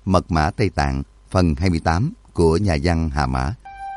Mật mã Tây Tạng, phần 28 của nhà văn Hà Mã.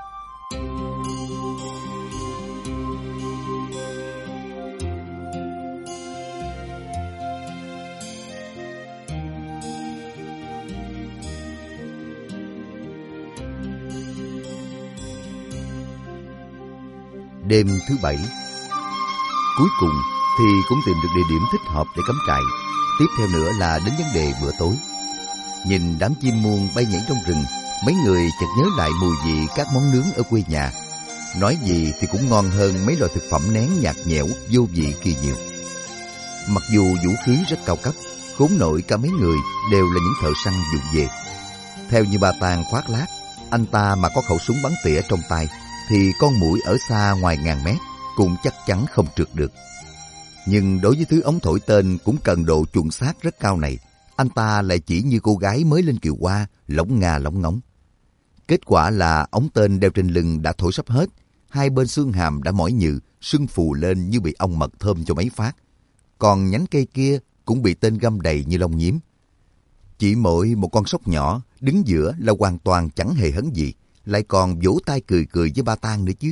Đêm thứ bảy, cuối cùng thì cũng tìm được địa điểm thích hợp để cắm trại. Tiếp theo nữa là đến vấn đề bữa tối. Nhìn đám chim muông bay nhảy trong rừng, mấy người chợt nhớ lại mùi vị các món nướng ở quê nhà. Nói gì thì cũng ngon hơn mấy loại thực phẩm nén nhạt nhẽo vô vị kia nhiều. Mặc dù vũ khí rất cao cấp, khốn nổi cả mấy người đều là những thợ săn vụng về. Theo như Ba Tàng khoác lác, anh ta mà có khẩu súng bắn tỉa trong tay thì con muỗi ở xa ngoài ngàn mét cũng chắc chắn không trượt được. Nhưng đối với thứ ống thổi tên cũng cần độ chuẩn xác rất cao này, anh ta lại chỉ như cô gái mới lên kiều hoa, lóng ngà lóng ngóng. Kết quả là ống tên đeo trên lưng đã thổi sắp hết, hai bên xương hàm đã mỏi nhừ, sưng phù lên như bị ong mật thơm cho mấy phát. Còn nhánh cây kia cũng bị tên găm đầy như lông nhím. Chỉ mỗi một con sóc nhỏ đứng giữa là hoàn toàn chẳng hề hấn gì, lại còn vỗ tay cười cười với Ba Tàng nữa chứ.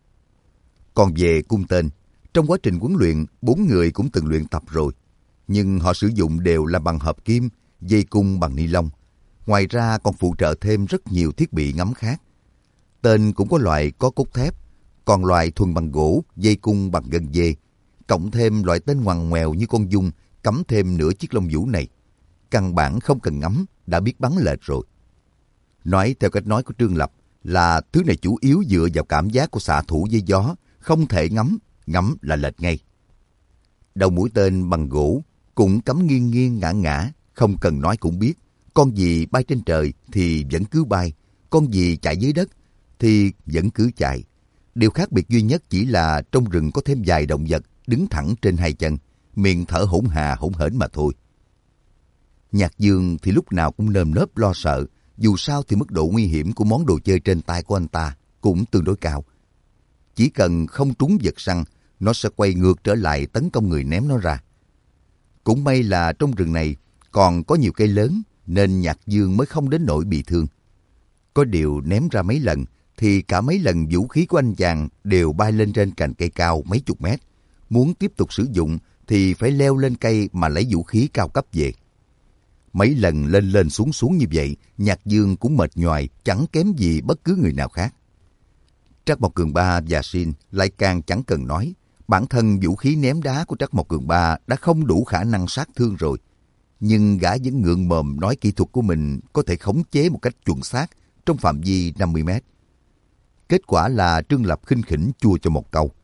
Còn về cung tên, trong quá trình huấn luyện, 4 người cũng từng luyện tập rồi. Nhưng họ sử dụng đều là bằng hợp kim, dây cung bằng ni lông. Ngoài ra còn phụ trợ thêm rất nhiều thiết bị ngắm khác. Tên cũng có loại có cốt thép, còn loại thuần bằng gỗ, dây cung bằng gân dê. Cộng thêm loại tên ngoằn ngoèo như con giun, cắm thêm nửa chiếc lông vũ này. Căn bản không cần ngắm, đã biết bắn lệch rồi. Nói theo cách nói của Trương Lập là thứ này chủ yếu dựa vào cảm giác của xạ thủ với gió, không thể ngắm là lệch ngay. Đầu mũi tên bằng gỗ cũng cắm nghiêng nghiêng ngã ngã, không cần nói cũng biết. Con gì bay trên trời thì vẫn cứ bay, con gì chạy dưới đất thì vẫn cứ chạy. Điều khác biệt duy nhất chỉ là trong rừng có thêm vài động vật đứng thẳng trên hai chân, miệng thở hổn hà hổn hển mà thôi. Nhạc Dương thì lúc nào cũng nơm nớp lo sợ, dù sao thì mức độ nguy hiểm của món đồ chơi trên tay của anh ta cũng tương đối cao. Chỉ cần không trúng vật săn, nó sẽ quay ngược trở lại tấn công người ném nó ra. Cũng may là trong rừng này còn có nhiều cây lớn, nên Nhạc Dương mới không đến nỗi bị thương. Có điều ném ra mấy lần, thì cả mấy lần vũ khí của anh chàng đều bay lên trên cành cây cao mấy chục mét. Muốn tiếp tục sử dụng thì phải leo lên cây mà lấy vũ khí cao cấp về. Mấy lần lên lên xuống xuống như vậy, Nhạc Dương cũng mệt nhoài, chẳng kém gì bất cứ người nào khác. Trắc Mộc Cường Ba và Sin lại càng chẳng cần nói. Bản thân vũ khí ném đá của Trắc Mộc Cường Ba đã không đủ khả năng sát thương rồi. Nhưng gã vẫn ngượng mồm nói kỹ thuật của mình có thể khống chế một cách chuẩn xác trong phạm vi 50 mét. Kết quả là Trương Lập khinh khỉnh chua cho một câu.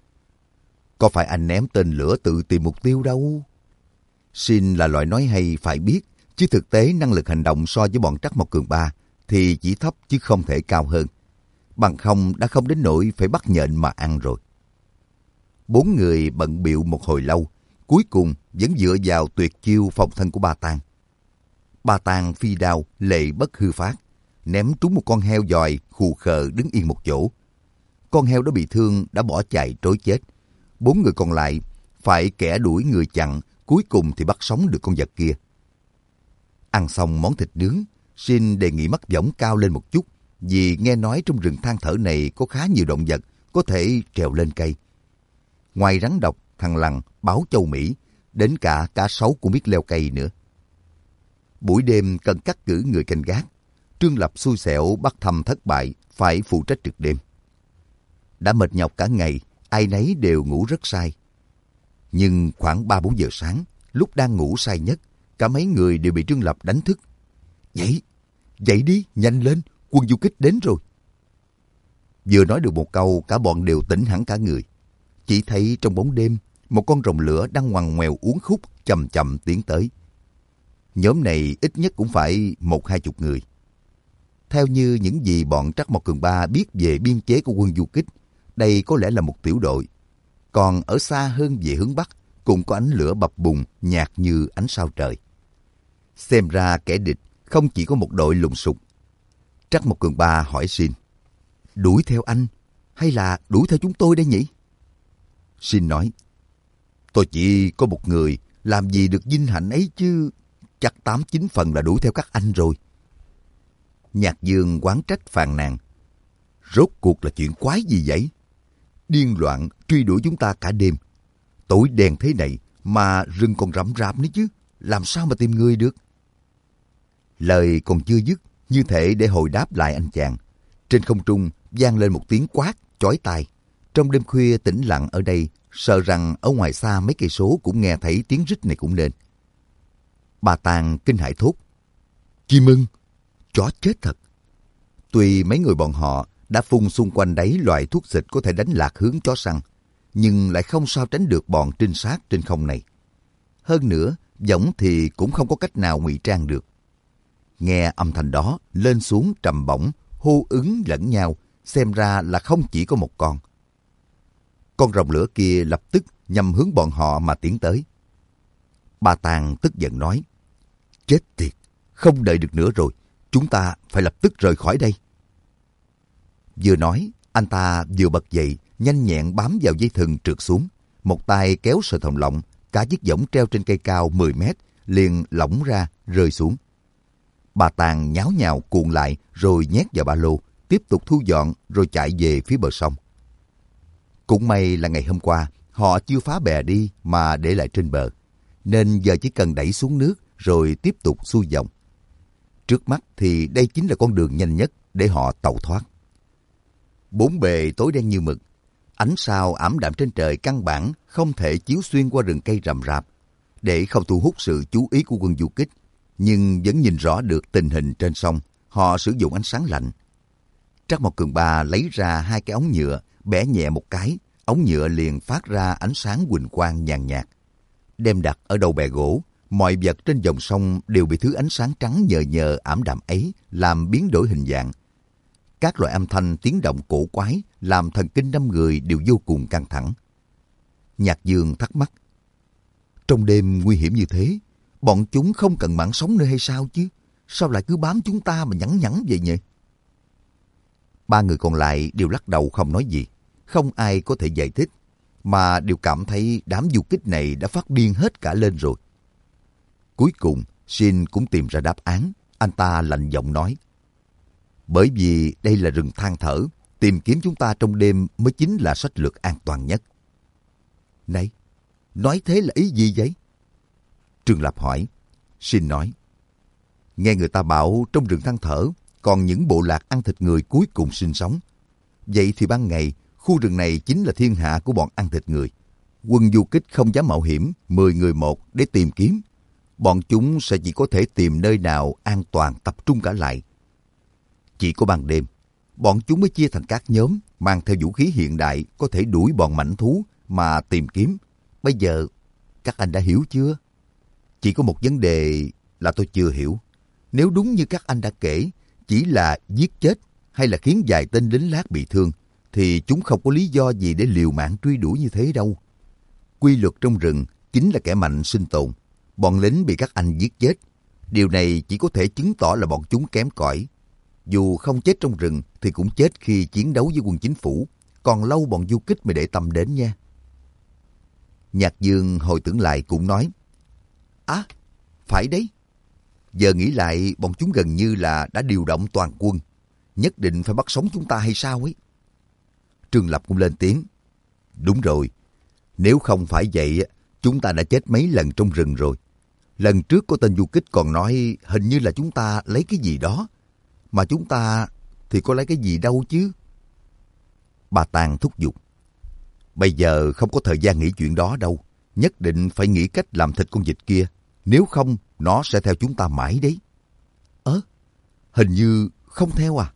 Có phải anh ném tên lửa tự tìm mục tiêu đâu? Sin là loại nói hay phải biết, chứ thực tế năng lực hành động so với bọn Trắc Mộc Cường Ba thì chỉ thấp chứ không thể cao hơn. Bằng không đã không đến nỗi phải bắt nhện mà ăn rồi. 4 người bận bịu một hồi lâu, cuối cùng vẫn dựa vào tuyệt chiêu phòng thân của Ba Tàng. Ba Tàng phi đao lệ bất hư phát, ném trúng một con heo dòi khù khờ đứng yên một chỗ. Con heo đó bị thương đã bỏ chạy trối chết. 4 người còn lại phải kẻ đuổi người chặn, cuối cùng thì bắt sống được con vật kia. Ăn xong món thịt nướng, Sin đề nghị mắc võng cao lên một chút, vì nghe nói trong rừng than thở này có khá nhiều động vật có thể trèo lên cây. Ngoài rắn độc, thằn lằn, báo châu Mỹ, đến cả cá sấu cũng biết leo cây nữa. Buổi đêm cần cắt cử người canh gác. Trương Lập xui xẻo bắt thăm thất bại, phải phụ trách trực đêm. Đã mệt nhọc cả ngày, ai nấy đều ngủ rất say. Nhưng khoảng 3-4 giờ sáng, lúc đang ngủ say nhất, cả mấy người đều bị Trương Lập đánh thức. Dậy đi, nhanh lên, quân du kích đến rồi. Vừa nói được một câu, cả bọn đều tỉnh hẳn cả người. Chỉ thấy trong bóng đêm, một con rồng lửa đang ngoằn ngoèo uốn khúc chậm chậm tiến tới. Nhóm này ít nhất cũng phải 10-20 người. Theo như những gì bọn Trắc Mộc Cường Ba biết về biên chế của quân du kích, đây có lẽ là một tiểu đội. Còn ở xa hơn về hướng Bắc, cũng có ánh lửa bập bùng nhạt như ánh sao trời. Xem ra kẻ địch không chỉ có một đội lùng sục. Trắc Mộc Cường Ba hỏi Sin, đuổi theo anh hay là đuổi theo chúng tôi đây nhỉ? Sin nói, tôi chỉ có một người, làm gì được vinh hạnh ấy chứ, chắc 8-9 phần là đuổi theo các anh rồi. Nhạc Dương oán trách phàn nàn. Rốt cuộc là chuyện quái gì vậy? Điên loạn truy đuổi chúng ta cả đêm. Tối đen thế này mà rừng còn rậm rạp nữa chứ. Làm sao mà tìm người được? Lời còn chưa dứt, như thể để hồi đáp lại anh chàng. Trên không trung vang lên một tiếng quát chói tai. Trong đêm khuya tĩnh lặng ở đây, sợ rằng ở ngoài xa mấy cây số cũng nghe thấy tiếng rít này cũng nên. Bà Tàng kinh hãi thốt. Chim ưng, chó chết thật. Tuy mấy người bọn họ đã phun xung quanh đấy loại thuốc xịt có thể đánh lạc hướng chó săn, nhưng lại không sao tránh được bọn trinh sát trên không này. Hơn nữa, giọng thì cũng không có cách nào ngụy trang được. Nghe âm thanh đó lên xuống trầm bổng, hô ứng lẫn nhau, xem ra là không chỉ có một con. Con rồng lửa kia lập tức nhằm hướng bọn họ mà tiến tới. Bà Tàng tức giận nói, chết tiệt, không đợi được nữa rồi, chúng ta phải lập tức rời khỏi đây. Vừa nói, anh ta vừa bật dậy, nhanh nhẹn bám vào dây thừng trượt xuống. Một tay kéo sợi thòng lọng, cả chiếc võng treo trên cây cao 10 mét, liền lỏng ra, rơi xuống. Bà Tàng nháo nhào cuộn lại rồi nhét vào ba lô, tiếp tục thu dọn rồi chạy về phía bờ sông. Cũng may là ngày hôm qua, họ chưa phá bè đi mà để lại trên bờ, nên giờ chỉ cần đẩy xuống nước rồi tiếp tục xuôi dòng. Trước mắt thì đây chính là con đường nhanh nhất để họ tẩu thoát. Bốn bề tối đen như mực, ánh sao ảm đạm trên trời căn bản không thể chiếu xuyên qua rừng cây rậm rạp để không thu hút sự chú ý của quân du kích, nhưng vẫn nhìn rõ được tình hình trên sông. Họ sử dụng ánh sáng lạnh. Trắc Mộc Cường Ba lấy ra 2 cái ống nhựa, bẻ nhẹ một cái, ống nhựa liền phát ra ánh sáng huỳnh quang nhàn nhạt. Đem đặt ở đầu bè gỗ, mọi vật trên dòng sông đều bị thứ ánh sáng trắng nhờ nhờ ảm đạm ấy làm biến đổi hình dạng. Các loại âm thanh tiếng động cổ quái làm thần kinh 5 người đều vô cùng căng thẳng. Nhạc Dương thắc mắc, trong đêm nguy hiểm như thế, bọn chúng không cần mạng sống nữa hay sao chứ? Sao lại cứ bám chúng ta mà nhẵn nhẵn vậy nhỉ? 3 người còn lại đều lắc đầu không nói gì. Không ai có thể giải thích, mà đều cảm thấy đám du kích này đã phát điên hết cả lên rồi. Cuối cùng, Shin cũng tìm ra đáp án. Anh ta lạnh giọng nói, bởi vì đây là rừng than thở, tìm kiếm chúng ta trong đêm mới chính là sách lược an toàn nhất. Này, nói thế là ý gì vậy? Trương Lập hỏi. Shin nói, nghe người ta bảo trong rừng than thở còn những bộ lạc ăn thịt người cuối cùng sinh sống. Vậy thì ban ngày, khu rừng này chính là thiên hạ của bọn ăn thịt người. Quân du kích không dám mạo hiểm 10 người một để tìm kiếm. Bọn chúng sẽ chỉ có thể tìm nơi nào an toàn tập trung cả lại. Chỉ có ban đêm, bọn chúng mới chia thành các nhóm, mang theo vũ khí hiện đại có thể đuổi bọn mãnh thú mà tìm kiếm. Bây giờ, các anh đã hiểu chưa? Chỉ có một vấn đề là tôi chưa hiểu. Nếu đúng như các anh đã kể, chỉ là giết chết hay là khiến vài tên lính lát bị thương, thì chúng không có lý do gì để liều mạng truy đuổi như thế đâu. Quy luật trong rừng chính là kẻ mạnh sinh tồn. Bọn lính bị các anh giết chết. Điều này chỉ có thể chứng tỏ là bọn chúng kém cỏi. Dù không chết trong rừng thì cũng chết khi chiến đấu với quân chính phủ. Còn lâu bọn du kích mới để tâm đến nha. Nhạc Dương hồi tưởng lại cũng nói, phải đấy. Giờ nghĩ lại bọn chúng gần như là đã điều động toàn quân. Nhất định phải bắt sống chúng ta hay sao ấy? Trương Lập cũng lên tiếng. Đúng rồi. Nếu không phải vậy, chúng ta đã chết mấy lần trong rừng rồi. Lần trước có tên du kích còn nói hình như là chúng ta lấy cái gì đó. Mà chúng ta thì có lấy cái gì đâu chứ? Bà Tàng thúc giục. Bây giờ không có thời gian nghĩ chuyện đó đâu. Nhất định phải nghĩ cách làm thịt con vịt kia. Nếu không, nó sẽ theo chúng ta mãi đấy. Hình như không theo à?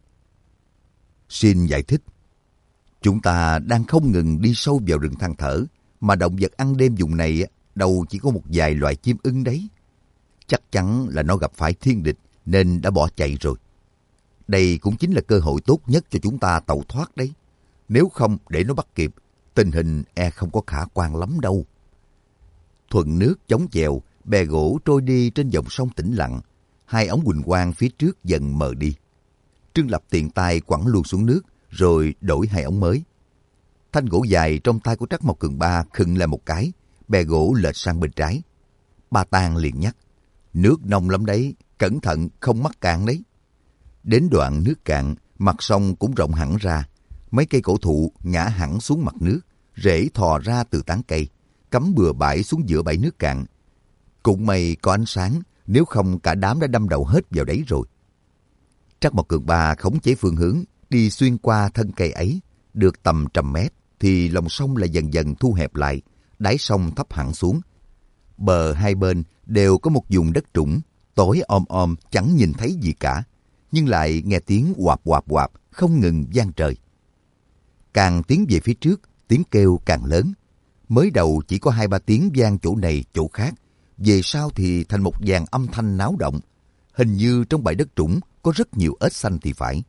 Shin giải thích. Chúng ta đang không ngừng đi sâu vào rừng than thở, mà động vật ăn đêm vùng này đâu chỉ có một vài loại chim ưng đấy. Chắc chắn là nó gặp phải thiên địch nên đã bỏ chạy rồi. Đây cũng chính là cơ hội tốt nhất cho chúng ta tẩu thoát đấy. Nếu không để nó bắt kịp, tình hình không có khả quan lắm đâu. Thuận nước chống chèo, bè gỗ trôi đi trên dòng sông tĩnh lặng. 2 ống huỳnh quang phía trước dần mờ đi. Trương Lập tiện tay quẳng luôn xuống nước, rồi đổi 2 ống mới. Thanh gỗ dài trong tay của Trắc Mộc Cường Ba khựng lại một cái, bè gỗ lệch sang bên trái. Ba Tang liền nhắc, nước nông lắm đấy, cẩn thận không mắc cạn đấy. Đến đoạn nước cạn, mặt sông cũng rộng hẳn ra. Mấy cây cổ thụ ngã hẳn xuống mặt nước, rễ thò ra từ tán cây, cắm bừa bãi xuống giữa bãi nước cạn. Cũng may có ánh sáng, nếu không cả đám đã đâm đầu hết vào đấy rồi. Trắc Mộc Cường Ba khống chế phương hướng, đi xuyên qua thân cây ấy, được tầm 100 mét, thì lòng sông lại dần dần thu hẹp lại, đáy sông thấp hẳn xuống. Bờ hai bên đều có một vùng đất trũng, tối om chẳng nhìn thấy gì cả, nhưng lại nghe tiếng oạp oạp oạp không ngừng vang trời. Càng tiến về phía trước, tiếng kêu càng lớn. Mới đầu chỉ có 2-3 tiếng vang chỗ này chỗ khác, về sau thì thành một dàn âm thanh náo động. Hình như trong bãi đất trũng có rất nhiều ếch xanh thì phải.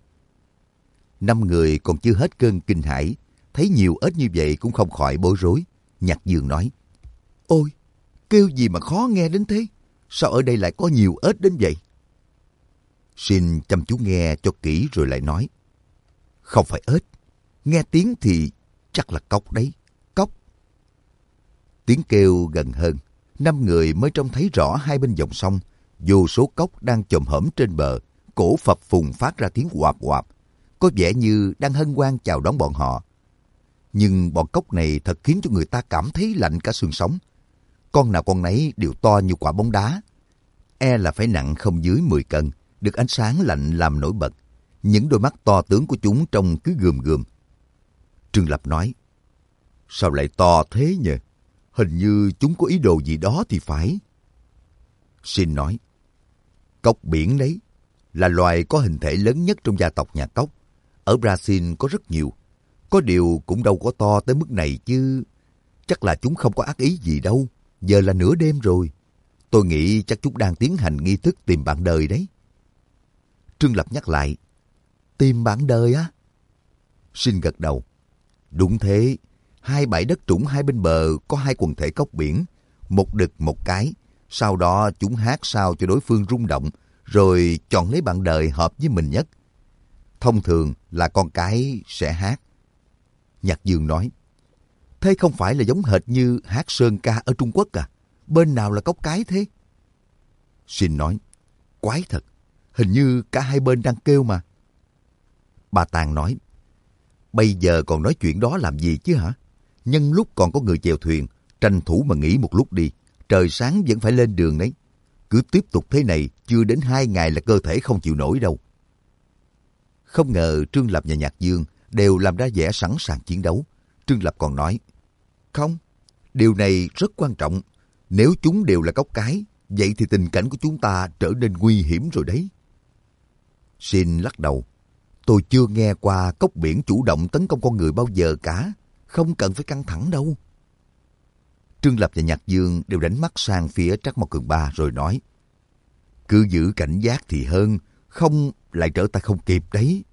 5 người còn chưa hết cơn kinh hãi, thấy nhiều ếch như vậy cũng không khỏi bối rối. Nhạc Dương nói: Ôi, kêu gì mà khó nghe đến thế? Sao ở đây lại có nhiều ếch đến vậy? Xin chăm chú nghe cho kỹ rồi lại nói: Không phải ếch, nghe tiếng thì chắc là cóc đấy, cóc. Tiếng kêu gần hơn, 5 người mới trông thấy rõ hai bên dòng sông, vô số cóc đang chồm hổm trên bờ, cổ phập phùng phát ra tiếng oạp oạp, có vẻ như đang hân hoan chào đón bọn họ. Nhưng bọn cóc này thật khiến cho người ta cảm thấy lạnh cả xương sống. Con nào con nấy đều to như quả bóng đá, e là phải nặng không dưới 10 cân, được ánh sáng lạnh làm nổi bật. Những đôi mắt to tướng của chúng trông cứ gườm gườm. Trương Lập nói: Sao lại to thế nhỉ? Hình như chúng có ý đồ gì đó thì phải. Xin nói: Cóc biển đấy, là loài có hình thể lớn nhất trong gia tộc nhà cóc. Ở Brazil có rất nhiều. Có điều cũng đâu có to tới mức này chứ. Chắc là chúng không có ác ý gì đâu. Giờ là nửa đêm rồi. Tôi nghĩ chắc chúng đang tiến hành nghi thức tìm bạn đời đấy. Trương Lập nhắc lại: Tìm bạn đời á? Xin gật đầu: Đúng thế. 2 bãi đất trũng hai bên bờ có 2 quần thể cóc biển, một đực một cái. Sau đó chúng hát sao cho đối phương rung động, rồi chọn lấy bạn đời hợp với mình nhất. Thông thường là con cái sẽ hát. Nhạc Dương nói: Thế không phải là giống hệt như hát sơn ca ở Trung Quốc à? Bên nào là cóc cái thế? Xin nói: Quái thật, hình như cả hai bên đang kêu mà. Bà Tàng nói: Bây giờ còn nói chuyện đó làm gì chứ hả? Nhân lúc còn có người chèo thuyền, tranh thủ mà nghỉ một lúc đi. Trời sáng vẫn phải lên đường đấy. Cứ tiếp tục thế này, chưa đến 2 ngày là cơ thể không chịu nổi đâu. Không ngờ Trương Lập và Nhạc Dương đều làm ra vẻ sẵn sàng chiến đấu. Trương Lập còn nói: Không, điều này rất quan trọng. Nếu chúng đều là cóc cái, vậy thì tình cảnh của chúng ta trở nên nguy hiểm rồi đấy. Xin lắc đầu: Tôi chưa nghe qua cóc biển chủ động tấn công con người bao giờ cả. Không cần phải căng thẳng đâu. Trương Lập và Nhạc Dương đều đánh mắt sang phía Trắc Mộc Cường Ba rồi nói: Cứ giữ cảnh giác thì hơn, không lại trở tay không kịp đấy.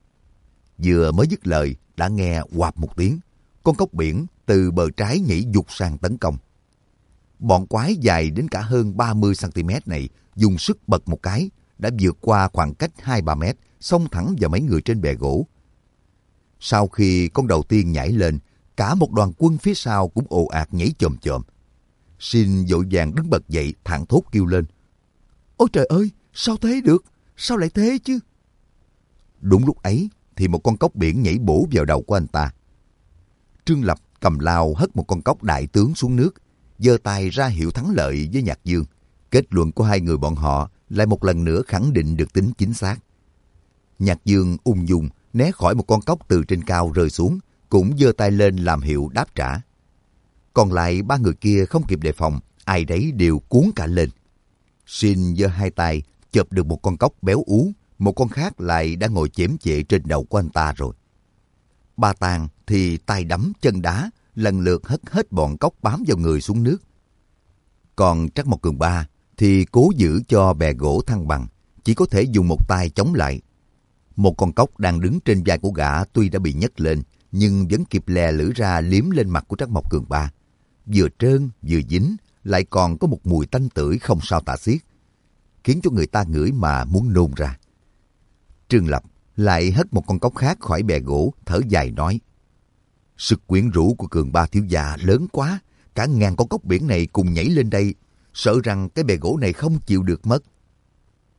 Vừa mới dứt lời, đã nghe oạp một tiếng. Con cóc biển từ bờ trái nhảy giụt sang tấn công. Bọn quái dài đến cả hơn 30 cm này dùng sức bật một cái, đã vượt qua khoảng cách 2-3 mét, xông thẳng vào mấy người trên bè gỗ. Sau khi con đầu tiên nhảy lên, cả một đoàn quân phía sau cũng ồ ạt nhảy chồm chồm. Xin vội vàng đứng bật dậy, thảng thốt kêu lên: Ôi trời ơi, sao thế được? Sao lại thế chứ? Đúng lúc ấy thì một con cóc biển nhảy bổ vào đầu của anh ta. Trương Lập cầm lao hất một con cóc đại tướng xuống nước, giơ tay ra hiệu thắng lợi với Nhạc Dương. Kết luận của hai người bọn họ lại một lần nữa khẳng định được tính chính xác. Nhạc Dương ung dung né khỏi một con cóc từ trên cao rơi xuống, cũng giơ tay lên làm hiệu đáp trả. Còn lại 3 người kia không kịp đề phòng, ai đấy đều cuốn cả lên. Xin giơ 2 tay chộp được một con cóc béo ú, một con khác lại đã ngồi chễm chệ trên đầu của anh ta rồi. Ba Tàng thì tay đấm chân đá, lần lượt hất hết bọn cóc bám vào người xuống nước. Còn Trắc Mộc Cường Ba thì cố giữ cho bè gỗ thăng bằng, chỉ có thể dùng một tay chống lại. Một con cóc đang đứng trên vai của gã tuy đã bị nhấc lên, nhưng vẫn kịp lè lưỡi ra liếm lên mặt của Trắc Mộc Cường Ba. Vừa trơn, vừa dính, lại còn có một mùi tanh tưởi không sao tả xiết, khiến cho người ta ngửi mà muốn nôn ra. Trương Lập lại hất một con cóc khác khỏi bè gỗ, thở dài nói: Sức quyến rũ của Cường Ba thiếu gia lớn quá, cả ngàn con cóc biển này cùng nhảy lên đây, sợ rằng cái bè gỗ này không chịu được mất.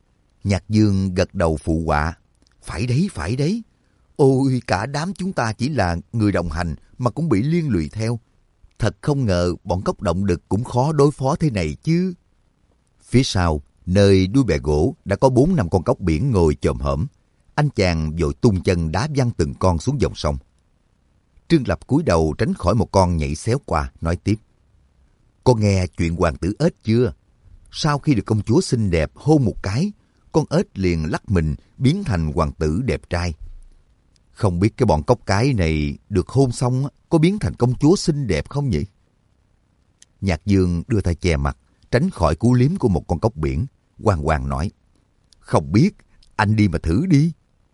Nhạc Dương gật đầu phụ họa. Phải đấy, phải đấy. Ôi, cả đám chúng ta chỉ là người đồng hành mà cũng bị liên lụy theo. Thật không ngờ bọn cóc động đực cũng khó đối phó thế này chứ. Phía sau, nơi đuôi bè gỗ đã có 4-5 con cóc biển ngồi chồm hổm. Anh chàng vội tung chân đá văng từng con xuống dòng sông. Trương Lập cúi đầu tránh khỏi một con nhảy xéo qua, nói tiếp. Có nghe chuyện hoàng tử ếch chưa? Sau khi được công chúa xinh đẹp hôn một cái, con ếch liền lắc mình biến thành hoàng tử đẹp trai. Không biết cái bọn cóc cái này được hôn xong có biến thành công chúa xinh đẹp không nhỉ? Nhạc Dương đưa tay che mặt, tránh khỏi cú liếm của một con cóc biển, hoàng hoàng nói. Không biết, anh đi mà thử đi.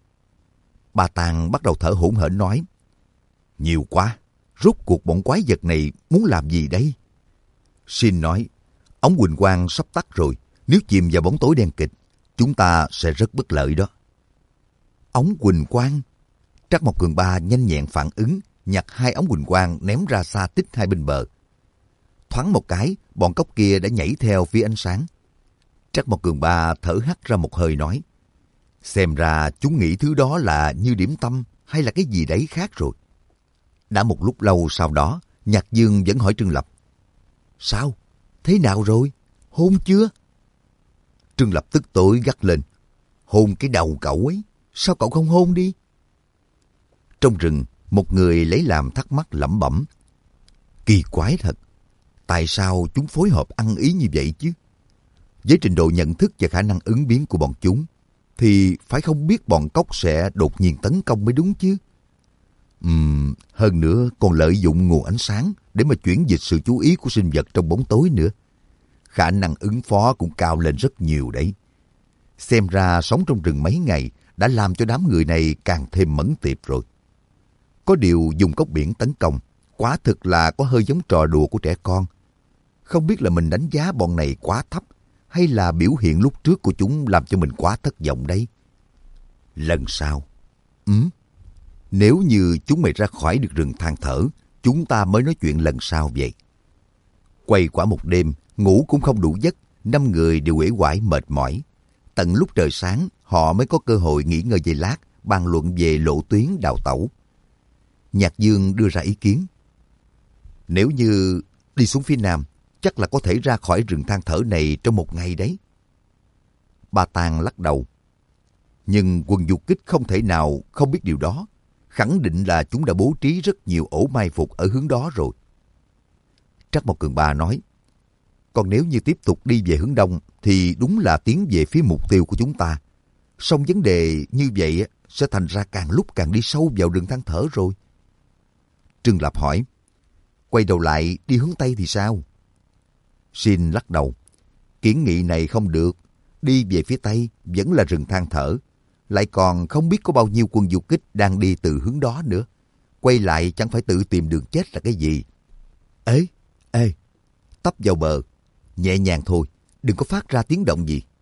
Ba Tàng bắt đầu thở hổn hển nói. Nhiều quá, rốt cuộc bọn quái vật này muốn làm gì đây? Xin nói, ống huỳnh quang sắp tắt rồi, nếu chìm vào bóng tối đen kịt, chúng ta sẽ rất bất lợi đó. Ống huỳnh quang? Trắc Mộc Cường Ba nhanh nhẹn phản ứng, nhặt 2 ống huỳnh quang ném ra xa tít hai bên bờ. Thoáng một cái, bọn cóc kia đã nhảy theo phía ánh sáng. Trắc Mộc Cường Ba thở hắt ra một hơi nói. Xem ra chúng nghĩ thứ đó là như điểm tâm hay là cái gì đấy khác rồi. Đã một lúc lâu sau đó, Nhạc Dương vẫn hỏi Trương Lập. Sao? Thế nào rồi? Hôn chưa? Trương Lập tức tối gắt lên. Hôn cái đầu cậu ấy, sao cậu không hôn đi? Trong rừng, một người lấy làm thắc mắc lẩm bẩm. Kỳ quái thật, tại sao chúng phối hợp ăn ý như vậy chứ? Với trình độ nhận thức và khả năng ứng biến của bọn chúng, thì phải không biết bọn cóc sẽ đột nhiên tấn công mới đúng chứ. Hơn nữa còn lợi dụng nguồn ánh sáng để mà chuyển dịch sự chú ý của sinh vật trong bóng tối nữa. Khả năng ứng phó cũng cao lên rất nhiều đấy. Xem ra sống trong rừng mấy ngày đã làm cho đám người này càng thêm mẫn tiệp rồi. Có điều dùng cóc biển tấn công, quả thực là có hơi giống trò đùa của trẻ con. Không biết là mình đánh giá bọn này quá thấp, hay là biểu hiện lúc trước của chúng làm cho mình quá thất vọng đấy. Lần sau, nếu như chúng mày ra khỏi được rừng than thở, chúng ta mới nói chuyện lần sau vậy. Quay quả một đêm, ngủ cũng không đủ giấc, 5 người đều uể oải mệt mỏi. Tận lúc trời sáng, họ mới có cơ hội nghỉ ngơi giây lát, bàn luận về lộ tuyến đào tẩu. Nhạc Dương đưa ra ý kiến. Nếu như đi xuống phía nam, chắc là có thể ra khỏi rừng than thở này trong 1 ngày đấy. Ba Tàng lắc đầu. Nhưng quân du kích không thể nào không biết điều đó. Khẳng định là chúng đã bố trí rất nhiều ổ mai phục ở hướng đó rồi. Trắc Mộc Cường Ba nói. Còn nếu như tiếp tục đi về hướng đông thì đúng là tiến về phía mục tiêu của chúng ta. Song vấn đề như vậy sẽ thành ra càng lúc càng đi sâu vào rừng than thở rồi. Trương Lập hỏi. Quay đầu lại đi hướng Tây thì sao? Xin lắc đầu. Kiến nghị này không được. Đi về phía Tây vẫn là rừng than thở. Lại còn không biết có bao nhiêu quân du kích đang đi từ hướng đó nữa. Quay lại chẳng phải tự tìm đường chết là cái gì. Ê, tấp vào bờ. Nhẹ nhàng thôi, đừng có phát ra tiếng động gì.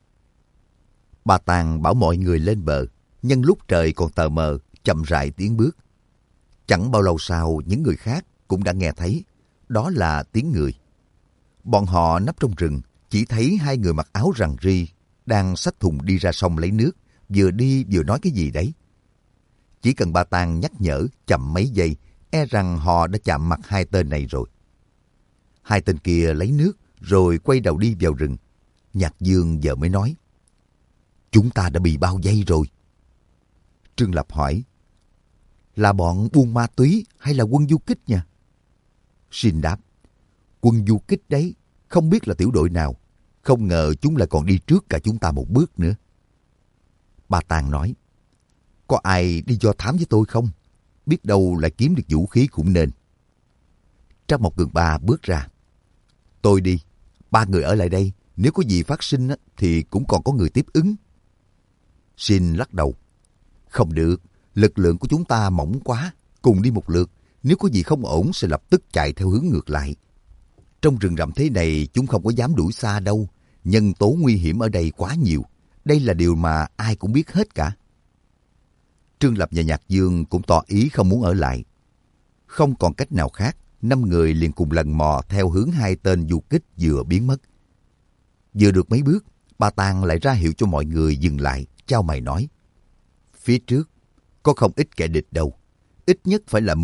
Bà Tàng bảo mọi người lên bờ. Nhân lúc trời còn tờ mờ, chậm rãi tiến bước. Chẳng bao lâu sau, những người khác cũng đã nghe thấy. Đó là tiếng người. Bọn họ nấp trong rừng, chỉ thấy 2 người mặc áo rằn ri đang xách thùng đi ra sông lấy nước, vừa đi vừa nói cái gì đấy. Chỉ cần Ba Tàng nhắc nhở chậm mấy giây, e rằng họ đã chạm mặt 2 tên này rồi. 2 tên kia lấy nước rồi quay đầu đi vào rừng. Nhạc Dương giờ mới nói. Chúng ta đã bị bao vây rồi. Trương Lập hỏi. Là bọn buôn ma túy hay là quân du kích nha? Xin đáp. Quân du kích đấy, không biết là tiểu đội nào. Không ngờ chúng lại còn đi trước cả chúng ta một bước nữa. Ba Tàng nói. Có ai đi do thám với tôi không? Biết đâu lại kiếm được vũ khí cũng nên. Trắc Mộc Cường Ba bước ra. Tôi đi. 3 người ở lại đây. Nếu có gì phát sinh thì cũng còn có người tiếp ứng. Xin lắc đầu. Không được. Lực lượng của chúng ta mỏng quá. Cùng đi một lượt. Nếu có gì không ổn sẽ lập tức chạy theo hướng ngược lại. Trong rừng rậm thế này chúng không có dám đuổi xa đâu. Nhân tố nguy hiểm ở đây quá nhiều. Đây là điều mà ai cũng biết hết cả. Trương Lập và Nhạc Dương cũng tỏ ý không muốn ở lại. Không còn cách nào khác, 5 người liền cùng lần mò theo hướng 2 tên du kích vừa biến mất. Vừa được mấy bước, Ba Tàng lại ra hiệu cho mọi người dừng lại, chau mày nói. Phía trước, có không ít kẻ địch đâu. Ít nhất phải là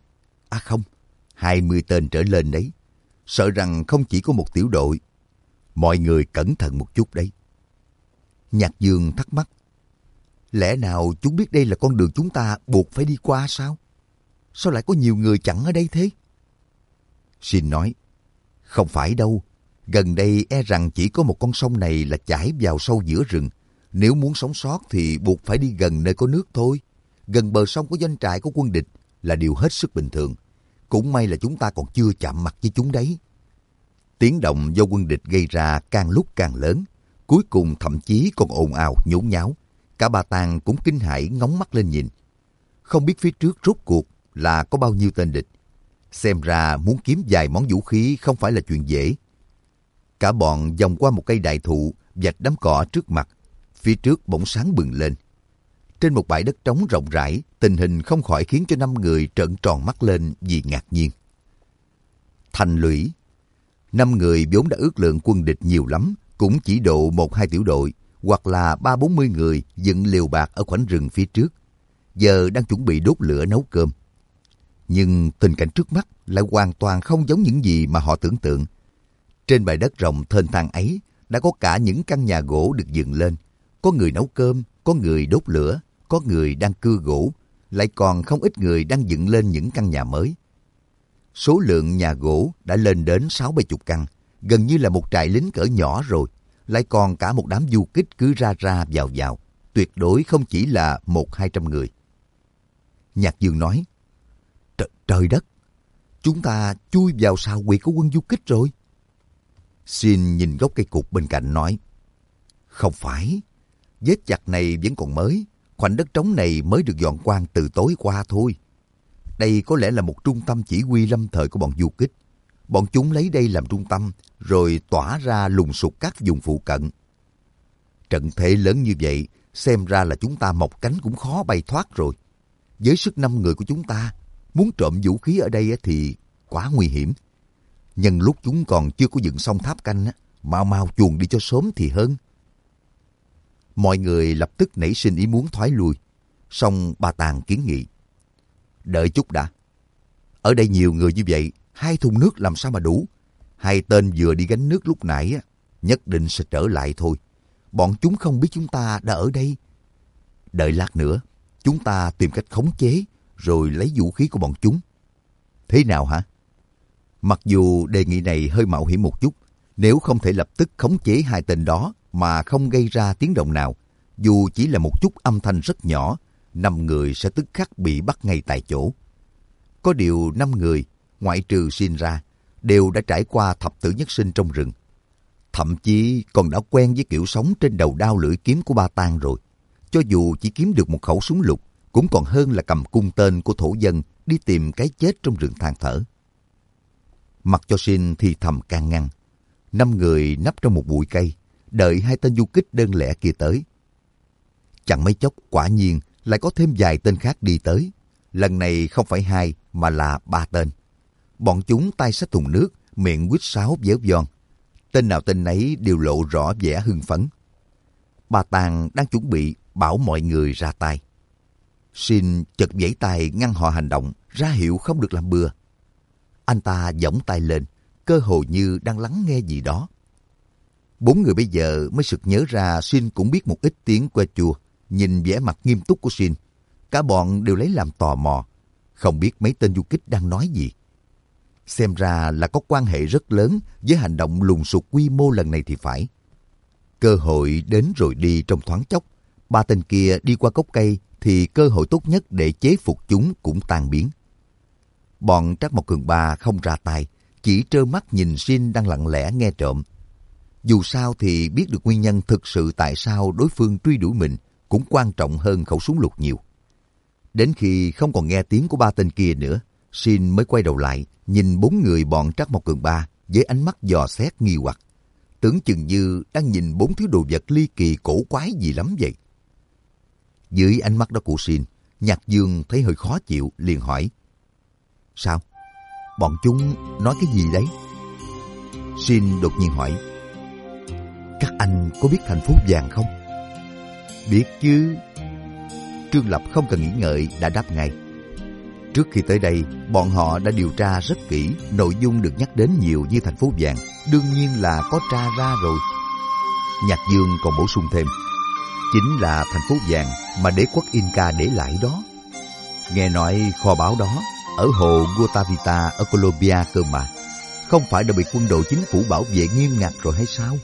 20 tên trở lên đấy. Sợ rằng không chỉ có một tiểu đội. Mọi người cẩn thận một chút đấy. Nhạc Dương thắc mắc. Lẽ nào chúng biết đây là con đường chúng ta buộc phải đi qua sao? Sao lại có nhiều người chặn ở đây thế? Shin nói. Không phải đâu. Gần đây e rằng chỉ có một con sông này là chảy vào sâu giữa rừng. Nếu muốn sống sót thì buộc phải đi gần nơi có nước thôi. Gần bờ sông có doanh trại của quân địch là điều hết sức bình thường. Cũng may là chúng ta còn chưa chạm mặt với chúng đấy. Tiếng động do quân địch gây ra càng lúc càng lớn. Cuối cùng thậm chí còn ồn ào nhốn nháo. Cả Ba Tàng cũng kinh hãi ngóng mắt lên nhìn. Không biết phía trước rốt cuộc là có bao nhiêu tên địch. Xem ra muốn kiếm vài món vũ khí không phải là chuyện dễ. Cả bọn vòng qua một cây đại thụ, vạch đám cỏ trước mặt. Phía trước bỗng sáng bừng lên. Trên một bãi đất trống rộng rãi, tình hình không khỏi khiến cho 5 người trợn tròn mắt lên vì ngạc nhiên. Thành lũy. 5 người vốn đã ước lượng quân địch nhiều lắm, cũng chỉ độ 1-2 tiểu đội, hoặc là 30-40 người dựng lều bạt ở khoảnh rừng phía trước. Giờ đang chuẩn bị đốt lửa nấu cơm. Nhưng tình cảnh trước mắt lại hoàn toàn không giống những gì mà họ tưởng tượng. Trên bãi đất rộng thênh thang ấy đã có cả những căn nhà gỗ được dựng lên. Có người nấu cơm, có người đốt lửa, có người đang cưa gỗ, lại còn không ít người đang dựng lên những căn nhà mới. Số lượng nhà gỗ đã lên đến 60-70 căn, gần như là một trại lính cỡ nhỏ rồi. Lại còn cả một đám du kích cứ ra ra vào vào, tuyệt đối không chỉ là 100-200 người. Nhạc Dương nói, trời đất, chúng ta chui vào sào huyệt của quân du kích rồi. Shin nhìn gốc cây cụt bên cạnh nói, không phải, vết chặt này vẫn còn mới, khoảnh đất trống này mới được dọn quang từ tối qua thôi. Đây có lẽ là một trung tâm chỉ huy lâm thời của bọn du kích. Bọn chúng lấy đây làm trung tâm, rồi tỏa ra lùng sục các vùng phụ cận. Trận thế lớn như vậy, xem ra là chúng ta mọc cánh cũng khó bay thoát rồi. Với sức 5 người của chúng ta, muốn trộm vũ khí ở đây thì quá nguy hiểm. Nhân lúc chúng còn chưa có dựng xong tháp canh, mau mau chuồn đi cho sớm thì hơn. Mọi người lập tức nảy sinh ý muốn thoái lui. Song Ba Tàng kiến nghị. Đợi chút đã. Ở đây nhiều người như vậy, 2 thùng nước làm sao mà đủ. 2 tên vừa đi gánh nước lúc nãy nhất định sẽ trở lại thôi. Bọn chúng không biết chúng ta đã ở đây. Đợi lát nữa, chúng ta tìm cách khống chế, rồi lấy vũ khí của bọn chúng. Thế nào hả? Mặc dù đề nghị này hơi mạo hiểm một chút, nếu không thể lập tức khống chế 2 tên đó mà không gây ra tiếng động nào, dù chỉ là một chút âm thanh rất nhỏ, 5 người sẽ tức khắc bị bắt ngay tại chỗ. Có điều 5 người, ngoại trừ Shin ra, đều đã trải qua thập tử nhất sinh trong rừng. Thậm chí còn đã quen với kiểu sống trên đầu đao lưỡi kiếm của Ba Tàng rồi. Cho dù chỉ kiếm được một khẩu súng lục, cũng còn hơn là cầm cung tên của thổ dân đi tìm cái chết trong rừng than thở. Mặc cho Shin thì thầm can ngăn. 5 người nấp trong một bụi cây, đợi 2 tên du kích đơn lẻ kia tới. Chẳng mấy chốc quả nhiên lại có thêm vài tên khác đi tới. Lần này không phải 2 mà là 3 tên. Bọn chúng tay xách thùng nước, miệng huýt sáo véo von. Tên nào tên nấy đều lộ rõ vẻ hưng phấn. Ba Tàng đang chuẩn bị bảo mọi người ra tay. Shin chợt vẫy tay ngăn họ hành động, ra hiệu không được làm bừa. Anh ta giỗng tay lên, cơ hồ như đang lắng nghe gì đó. 4 người bây giờ mới sực nhớ ra Shin cũng biết một ít tiếng Quechua. Nhìn vẻ mặt nghiêm túc của Shin, cả bọn đều lấy làm tò mò, không biết mấy tên du kích đang nói gì. Xem ra là có quan hệ rất lớn với hành động lùng sục quy mô lần này thì phải. Cơ hội đến rồi đi trong thoáng chốc. 3 tên kia đi qua gốc cây thì cơ hội tốt nhất để chế phục chúng cũng tan biến. Bọn Trác Mộc Cường Ba không ra tay, chỉ trơ mắt nhìn Shin đang lặng lẽ nghe trộm. Dù sao thì biết được nguyên nhân thực sự tại sao đối phương truy đuổi mình cũng quan trọng hơn khẩu súng lục nhiều. Đến khi không còn nghe tiếng của 3 tên kia nữa, Shin mới quay đầu lại, nhìn 4 người bọn Trác Mộc Cường Ba với ánh mắt dò xét nghi hoặc. Tưởng chừng như đang nhìn 4 thứ đồ vật ly kỳ cổ quái gì lắm vậy. Dưới ánh mắt đó của Shin, Nhạc Dương thấy hơi khó chịu, liền hỏi. Sao? Bọn chúng nói cái gì đấy? Shin đột nhiên hỏi. Các anh có biết thành phố vàng không? Biết chứ. Trương Lập không cần nghĩ ngợi đã đáp ngay. Trước khi tới đây, bọn họ đã điều tra rất kỹ, nội dung được nhắc đến nhiều như thành phố vàng, đương nhiên là có tra ra rồi. Nhạc Dương còn bổ sung thêm, chính là thành phố vàng mà đế quốc Inca để lại đó. Nghe nói kho báu đó ở hồ Guatavita ở Colombia cơ mà. Không phải đã bị quân đội chính phủ bảo vệ nghiêm ngặt rồi hay sao?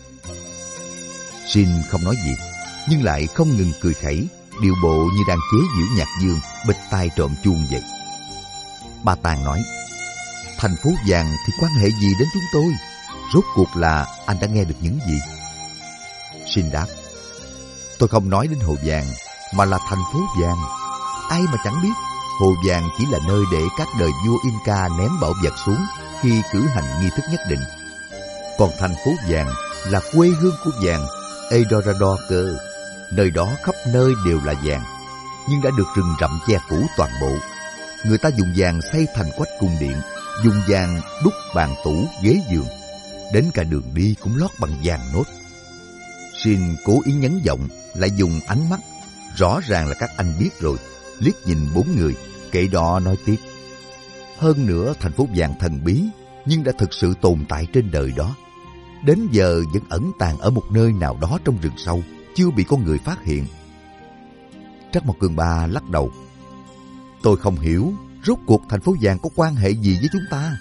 Shin không nói gì, nhưng lại không ngừng cười khẩy, điệu bộ như đang chế giễu Nhạc Dương bịt tai trộm chuông vậy. Ba Tàng nói, thành phố vàng thì quan hệ gì đến chúng tôi? Rốt cuộc là anh đã nghe được những gì? Shin đáp, tôi không nói đến hồ vàng, mà là thành phố vàng. Ai mà chẳng biết, hồ vàng chỉ là nơi để các đời vua Inca ném bảo vật xuống khi cử hành nghi thức nhất định. Còn thành phố vàng là quê hương của vàng, Eldorado cơ. Nơi đó khắp nơi đều là vàng, nhưng đã được rừng rậm che phủ toàn bộ. Người ta dùng vàng xây thành quách cung điện, dùng vàng đúc bàn tủ, ghế giường. Đến cả đường đi cũng lót bằng vàng nốt. Shin cố ý nhấn giọng, lại dùng ánh mắt. Rõ ràng là các anh biết rồi. Liếc nhìn bốn người, kệ đó nói tiếp. Hơn nữa thành phố vàng thần bí, nhưng đã thực sự tồn tại trên đời đó. Đến giờ vẫn ẩn tàng ở một nơi nào đó trong rừng sâu, chưa bị con người phát hiện. Trắc Mộc Cường Ba lắc đầu. Tôi không hiểu, rốt cuộc thành phố vàng có quan hệ gì với chúng ta?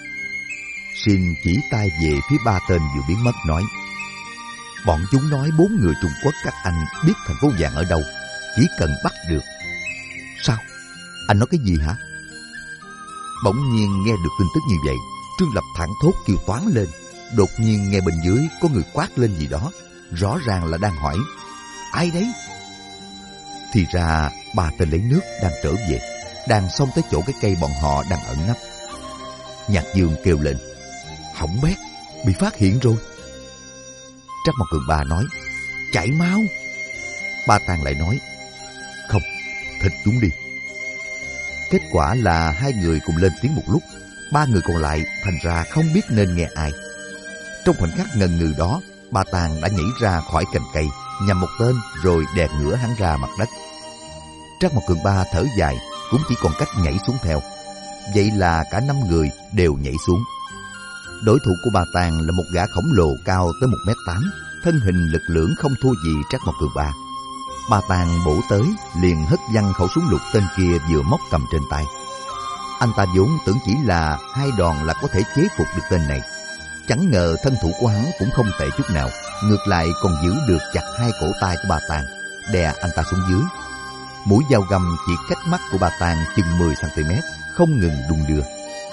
Shin chỉ tay về phía ba tên vừa biến mất nói. Bọn chúng nói 4 người Trung Quốc các anh biết thành phố vàng ở đâu, chỉ cần bắt được. Sao? Anh nói cái gì hả? Bỗng nhiên nghe được tin tức như vậy, Trương Lập thảng thốt kêu toáng lên. Đột nhiên nghe bên dưới có người quát lên gì đó, rõ ràng là đang hỏi, ai đấy? Thì ra ba tên lấy nước đang trở về, đang xông tới chỗ cái cây bọn họ đang ẩn nấp. Nhạc Dương kêu lên, hỏng bét, bị phát hiện rồi. Trắc Mộc Cường Ba nói, chạy mau. Ba Tàng lại nói, không, thịt chúng đi. Kết quả là hai người cùng lên tiếng một lúc, ba người còn lại thành ra không biết nên nghe ai. Trong khoảnh khắc ngần ngừ đó, Ba Tàng đã nhảy ra khỏi cành cây, nhằm một tên rồi đè ngửa hắn ra mặt đất. Trắc Mộc Cường Ba thở dài, cũng chỉ còn cách nhảy xuống theo. Vậy là cả 5 người đều nhảy xuống. Đối thủ của Ba Tàng là một gã khổng lồ cao tới 1m8, thân hình lực lưỡng không thua gì Trắc Mộc Cường Ba. Ba Tàng bổ tới, liền hất văng khẩu súng lục tên kia vừa móc cầm trên tay. Anh ta vốn tưởng chỉ là 2 đòn là có thể chế phục được tên này. Chẳng ngờ thân thủ của hắn cũng không tệ chút nào, ngược lại còn giữ được chặt 2 cổ tay của Ba Tàng, đè anh ta xuống dưới. Mũi dao găm chỉ cách mắt của Ba Tàng chừng 10 cm, không ngừng đung đưa.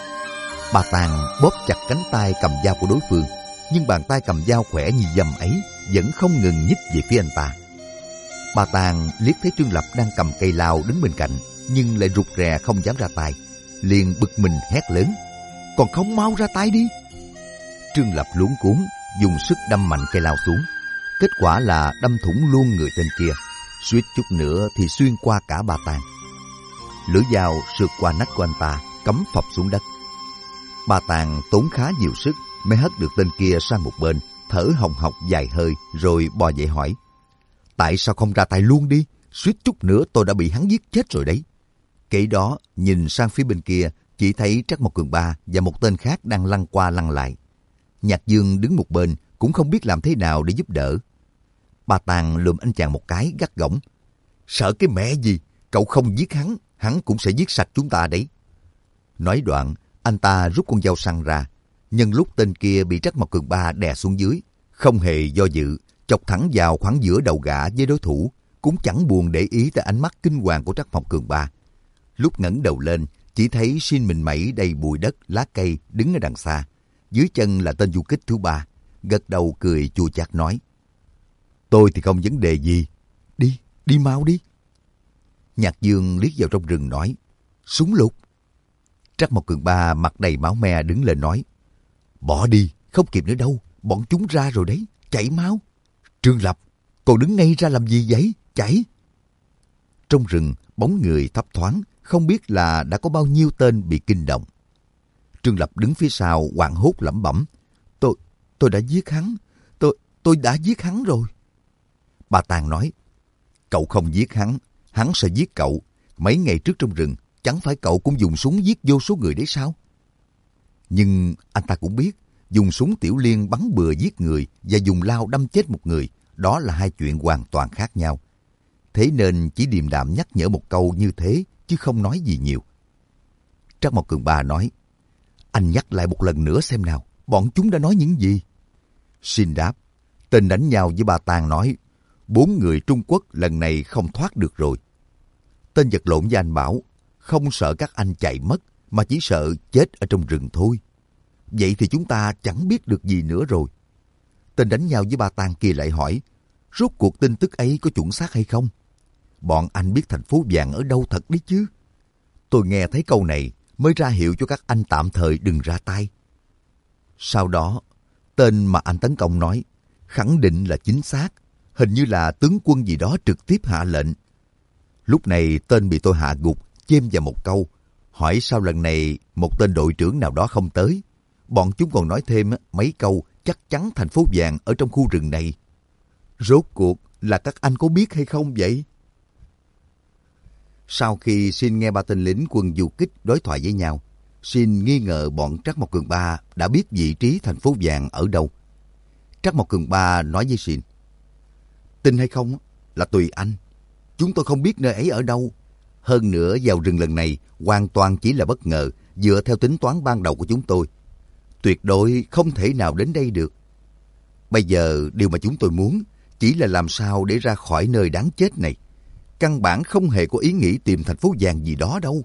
Ba Tàng bóp chặt cánh tay cầm dao của đối phương, nhưng bàn tay cầm dao khỏe như dầm ấy vẫn không ngừng nhích về phía anh ta. Ba Tàng liếc thấy Trương Lập đang cầm cây lao đứng bên cạnh, nhưng lại rụt rè không dám ra tay, liền bực mình hét lớn, còn không mau ra tay đi. Trương Lập luống cuống dùng sức đâm mạnh cây lao xuống, kết quả là đâm thủng luôn người tên kia, suýt chút nữa thì xuyên qua cả Ba Tàng. Lưỡi dao sượt qua nách của anh ta, cắm phập xuống đất. Ba Tàng tốn khá nhiều sức mới hất được tên kia sang một bên, thở hồng hộc dài hơi rồi bò dậy hỏi, tại sao không ra tay luôn đi? Suýt chút nữa tôi đã bị hắn giết chết rồi đấy. Kể đó nhìn sang phía bên kia, chỉ thấy Trắc Mộc Cường Ba và một tên khác đang lăn qua lăn lại. Nhạc Dương đứng một bên cũng không biết làm thế nào để giúp đỡ. Ba Tàng lườm anh chàng một cái gắt gỏng, sợ cái mẹ gì, cậu không giết hắn, hắn cũng sẽ giết sạch chúng ta đấy. Nói đoạn, anh ta rút con dao săn ra, nhân lúc tên kia bị Trắc Mộc Cường Ba đè xuống dưới, không hề do dự, chọc thẳng vào khoảng giữa đầu gã với đối thủ, cũng chẳng buồn để ý tới ánh mắt kinh hoàng của Trắc Mộc Cường Ba. Lúc ngẩng đầu lên, chỉ thấy Shin mình mẩy đầy bụi đất, lá cây đứng ở đằng xa. Dưới chân là tên du kích thứ ba, gật đầu cười chua chát nói, tôi thì không vấn đề gì, đi mau đi. Nhạc Dương liếc vào trong rừng nói, súng lục. Trắc Mộc Cường Ba mặt đầy máu me đứng lên nói, bỏ đi, không kịp nữa đâu, bọn chúng ra rồi đấy, chạy mau. Trương Lập, cậu đứng ngay ra làm gì vậy, chạy. Trong rừng, bóng người thấp thoáng, không biết là đã có bao nhiêu tên bị kinh động. Trương Lập đứng phía sau hoảng hốt lẩm bẩm, tôi đã giết hắn, tôi tôi đã giết hắn rồi. Bà Tàng nói, cậu không giết hắn, hắn sẽ giết cậu. Mấy ngày trước trong rừng, chẳng phải cậu cũng dùng súng giết vô số người đấy sao? Nhưng anh ta cũng biết, dùng súng tiểu liên bắn bừa giết người và dùng lao đâm chết một người, đó là hai chuyện hoàn toàn khác nhau. Thế nên chỉ điềm đạm nhắc nhở một câu như thế, chứ không nói gì nhiều. Trắc Mộc Cường Ba nói, anh nhắc lại một lần nữa xem nào, bọn chúng đã nói những gì? Xin đáp, tên đánh nhau với bà Tàng nói, 4 người Trung Quốc lần này không thoát được rồi. Tên vật lộn với anh bảo, không sợ các anh chạy mất, mà chỉ sợ chết ở trong rừng thôi. Vậy thì chúng ta chẳng biết được gì nữa rồi. Tên đánh nhau với bà Tàng kia lại hỏi, rốt cuộc tin tức ấy có chuẩn xác hay không? Bọn anh biết thành phố vàng ở đâu thật đấy chứ? Tôi nghe thấy câu này mới ra hiệu cho các anh tạm thời đừng ra tay. Sau đó, tên mà anh tấn công nói, khẳng định là chính xác, hình như là tướng quân gì đó trực tiếp hạ lệnh. Lúc này tên bị tôi hạ gục, chêm vào một câu, hỏi sao lần này một tên đội trưởng nào đó không tới. Bọn chúng còn nói thêm mấy câu chắc chắn thành phố vàng ở trong khu rừng này. Rốt cuộc là các anh có biết hay không vậy? Sau khi Sin nghe ba tên lính quân du kích đối thoại với nhau, Sin nghi ngờ bọn Trắc Mộc Cường Ba đã biết vị trí thành phố vàng ở đâu. Trắc Mộc Cường Ba nói với Sin, tin hay không là tùy anh. Chúng tôi không biết nơi ấy ở đâu. Hơn nữa vào rừng lần này hoàn toàn chỉ là bất ngờ, dựa theo tính toán ban đầu của chúng tôi. Tuyệt đối không thể nào đến đây được. Bây giờ điều mà chúng tôi muốn chỉ là làm sao để ra khỏi nơi đáng chết này. Căn bản không hề có ý nghĩ tìm thành phố vàng gì đó đâu.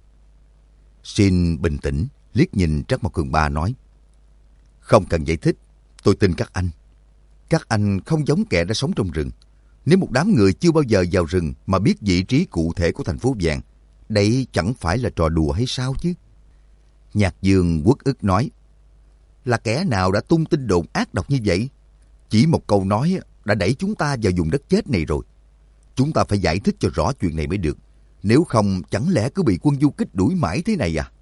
Sin bình tĩnh, liếc nhìn Trắc Mộc Cường Ba nói, không cần giải thích, tôi tin các anh. Các anh không giống kẻ đã sống trong rừng. Nếu một đám người chưa bao giờ vào rừng mà biết vị trí cụ thể của thành phố vàng, đây chẳng phải là trò đùa hay sao chứ? Nhạc Dương uất ức nói, là kẻ nào đã tung tin đồn ác độc như vậy? Chỉ một câu nói đã đẩy chúng ta vào vùng đất chết này rồi. Chúng ta phải giải thích cho rõ chuyện này mới được. Nếu không chẳng lẽ cứ bị quân du kích đuổi mãi thế này à?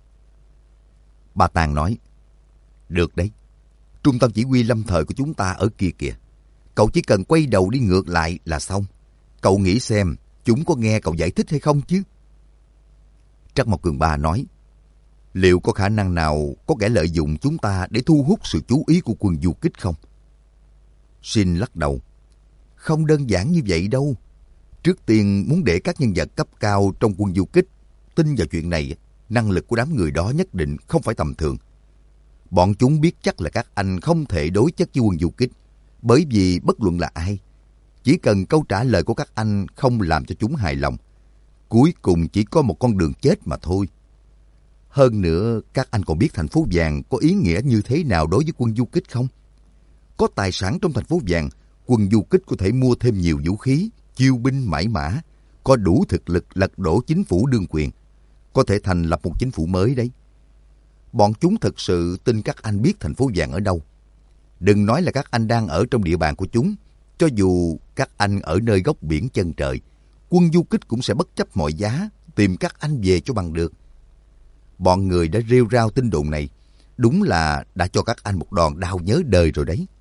Bà Tàng nói, được đấy. Trung tâm chỉ huy lâm thời của chúng ta ở kia kìa. Cậu chỉ cần quay đầu đi ngược lại là xong. Cậu nghĩ xem chúng có nghe cậu giải thích hay không chứ? Trắc Mộc Cường Ba nói, liệu có khả năng nào có kẻ lợi dụng chúng ta để thu hút sự chú ý của quân du kích không? Sin lắc đầu, không đơn giản như vậy đâu. Trước tiên muốn để các nhân vật cấp cao trong quân du kích tin vào chuyện này, năng lực của đám người đó nhất định không phải tầm thường. Bọn chúng biết chắc là các anh không thể đối chất với quân du kích, bởi vì bất luận là ai, chỉ cần câu trả lời của các anh không làm cho chúng hài lòng, cuối cùng chỉ có một con đường chết mà thôi. Hơn nữa, các anh còn biết thành phố vàng có ý nghĩa như thế nào đối với quân du kích không? Có tài sản trong thành phố vàng, quân du kích có thể mua thêm nhiều vũ khí, chiêu binh mãi mã, có đủ thực lực lật đổ chính phủ đương quyền, có thể thành lập một chính phủ mới đấy. Bọn chúng thực sự tin các anh biết thành phố vàng ở đâu. Đừng nói là các anh đang ở trong địa bàn của chúng, cho dù các anh ở nơi góc biển chân trời, quân du kích cũng sẽ bất chấp mọi giá tìm các anh về cho bằng được. Bọn người đã rêu rao tin đồn này, đúng là đã cho các anh một đòn đau nhớ đời rồi đấy.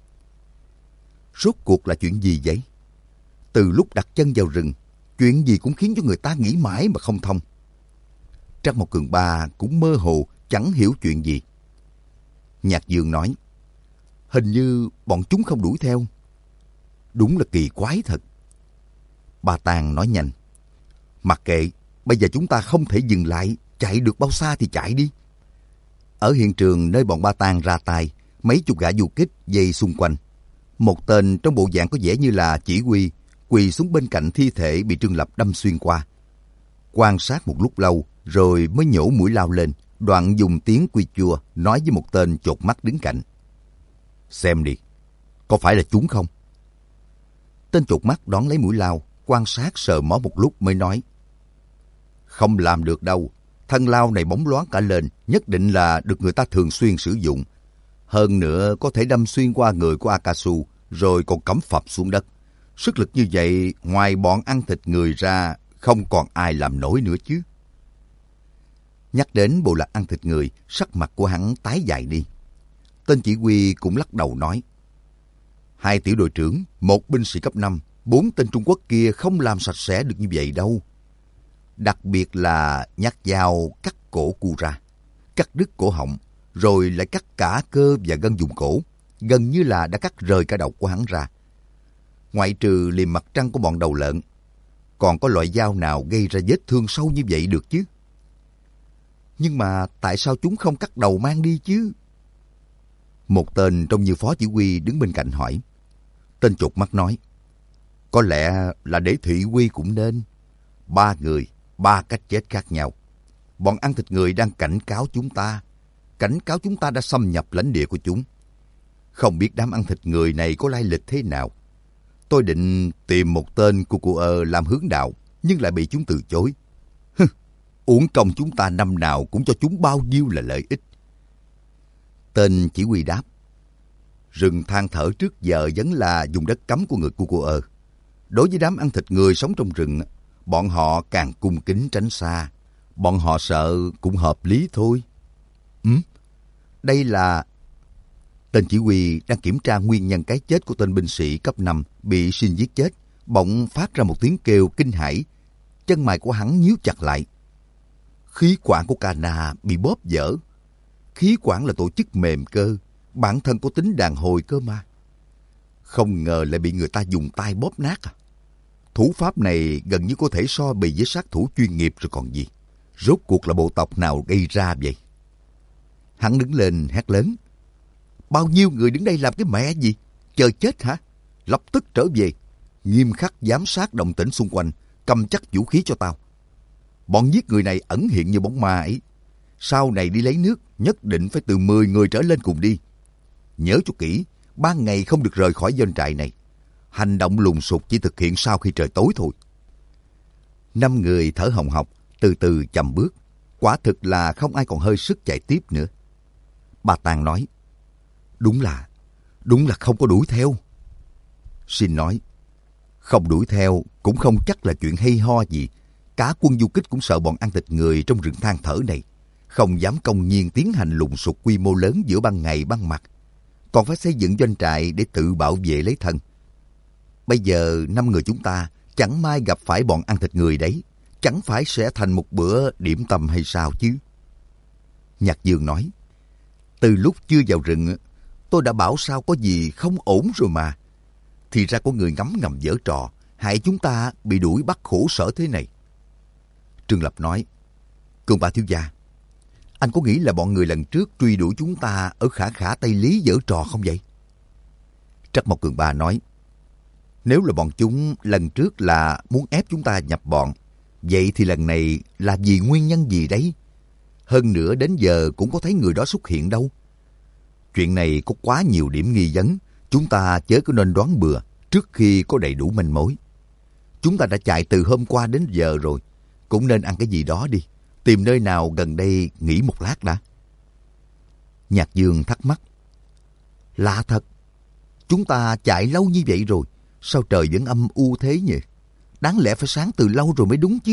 Rốt cuộc là chuyện gì vậy? Từ lúc đặt chân vào rừng, chuyện gì cũng khiến cho người ta nghĩ mãi mà không thông. Trắc Mộc Cường Ba cũng mơ hồ, chẳng hiểu chuyện gì. Nhạc Dương nói, hình như bọn chúng không đuổi theo. Đúng là kỳ quái thật. Bà Tàng nói nhanh, mặc kệ, bây giờ chúng ta không thể dừng lại, chạy được bao xa thì chạy đi. Ở hiện trường nơi bọn Ba Tàng ra tay, mấy chục gã du kích dây xung quanh. Một tên trong bộ dạng có vẻ như là chỉ huy quỳ xuống bên cạnh thi thể bị Trương Lập đâm xuyên qua. Quan sát một lúc lâu rồi mới nhổ mũi lao lên, đoạn dùng tiếng quy chua nói với một tên chột mắt đứng cạnh, xem đi, có phải là chúng không? Tên chột mắt đón lấy mũi lao, quan sát sờ mó một lúc mới nói, không làm được đâu, thân lao này bóng loáng cả lên, nhất định là được người ta thường xuyên sử dụng. Hơn nữa có thể đâm xuyên qua người của Akasu, rồi còn cắm phập xuống đất. Sức lực như vậy, ngoài bọn ăn thịt người ra, không còn ai làm nổi nữa chứ. Nhắc đến bộ lạc ăn thịt người, sắc mặt của hắn tái dại đi. Tên chỉ huy cũng lắc đầu nói, 2 tiểu đội trưởng, 1 binh sĩ cấp 5, 4 tên Trung Quốc kia không làm sạch sẽ được như vậy đâu. Đặc biệt là nhát dao cắt cổ cu ra, cắt đứt cổ họng, rồi lại cắt cả cơ và gân vùng cổ, gần như là đã cắt rời cả đầu của hắn ra. Ngoại trừ liềm mặt trăng của bọn đầu lợn, còn có loại dao nào gây ra vết thương sâu như vậy được chứ? Nhưng mà tại sao chúng không cắt đầu mang đi chứ? Một tên trông như phó chỉ huy đứng bên cạnh hỏi. Tên chột mắt nói, có lẽ là để thị uy cũng nên. 3 người, 3 cách chết khác nhau. Bọn ăn thịt người đang cảnh cáo chúng ta đã xâm nhập lãnh địa của chúng. Không biết đám ăn thịt người này có lai lịch thế nào. Tôi định tìm một tên Cucuơ làm hướng đạo, nhưng lại bị chúng từ chối. Uổng công chúng ta năm nào cũng cho chúng bao nhiêu là lợi ích. Tên chỉ huy đáp, rừng than thở trước giờ vẫn là vùng đất cấm của người Cucuơ. Đối với đám ăn thịt người sống trong rừng, bọn họ càng cung kính tránh xa. Bọn họ sợ cũng hợp lý thôi. Đây là... Tên chỉ huy đang kiểm tra nguyên nhân cái chết của tên binh sĩ cấp 5 bị Shin giết chết, bỗng phát ra một tiếng kêu kinh hãi. Chân mày của hắn nhíu chặt lại. Khí quản của Kana bị bóp vỡ. Khí quản là tổ chức mềm cơ, bản thân có tính đàn hồi cơ mà. Không ngờ lại bị người ta dùng tay bóp nát à. Thủ pháp này gần như có thể so bì với sát thủ chuyên nghiệp rồi còn gì. Rốt cuộc là bộ tộc nào gây ra vậy? Hắn đứng lên hét lớn. Bao nhiêu người đứng đây làm cái mẹ gì? Chờ chết hả? Lập tức trở về. Nghiêm khắc giám sát động tĩnh xung quanh. Cầm chắc vũ khí cho tao. Bọn giết người này ẩn hiện như bóng ma ấy. Sau này đi lấy nước, nhất định phải từ 10 người trở lên cùng đi. Nhớ cho kỹ, ban ngày không được rời khỏi doanh trại này. Hành động lùng sục chỉ thực hiện sau khi trời tối thôi. 5 người thở hồng hộc, từ từ chậm bước. Quả thực là không ai còn hơi sức chạy tiếp nữa. Bà Tàng nói, đúng là không có đuổi theo. Shin nói, không đuổi theo cũng không chắc là chuyện hay ho gì. Cả quân du kích cũng sợ bọn ăn thịt người trong rừng than thở này. Không dám công nhiên tiến hành lùng sục quy mô lớn giữa ban ngày ban mặt. Còn phải xây dựng doanh trại để tự bảo vệ lấy thân. Bây giờ 5 người chúng ta chẳng may gặp phải bọn ăn thịt người đấy. Chẳng phải sẽ thành một bữa điểm tâm hay sao chứ? Nhạc Dương nói, từ lúc chưa vào rừng, tôi đã bảo sao có gì không ổn rồi mà. Thì ra có người ngấm ngầm giở trò, hại chúng ta bị đuổi bắt khổ sở thế này. Trương Lập nói, Cường Ba thiếu gia, anh có nghĩ là bọn người lần trước truy đuổi chúng ta ở Khả Khả Tây Lý giở trò không vậy? Trắc Mộc Cường Ba nói, nếu là bọn chúng lần trước là muốn ép chúng ta nhập bọn, vậy thì lần này là vì nguyên nhân gì đấy? Hơn nữa đến giờ cũng có thấy người đó xuất hiện đâu. Chuyện này có quá nhiều điểm nghi vấn, chúng ta chớ có nên đoán bừa trước khi có đầy đủ manh mối. Chúng ta đã chạy từ hôm qua đến giờ rồi, cũng nên ăn cái gì đó đi, tìm nơi nào gần đây nghỉ một lát đã. Nhạc Dương thắc mắc, lạ thật, chúng ta chạy lâu như vậy rồi, sao trời vẫn âm u thế nhỉ? Đáng lẽ phải sáng từ lâu rồi mới đúng chứ.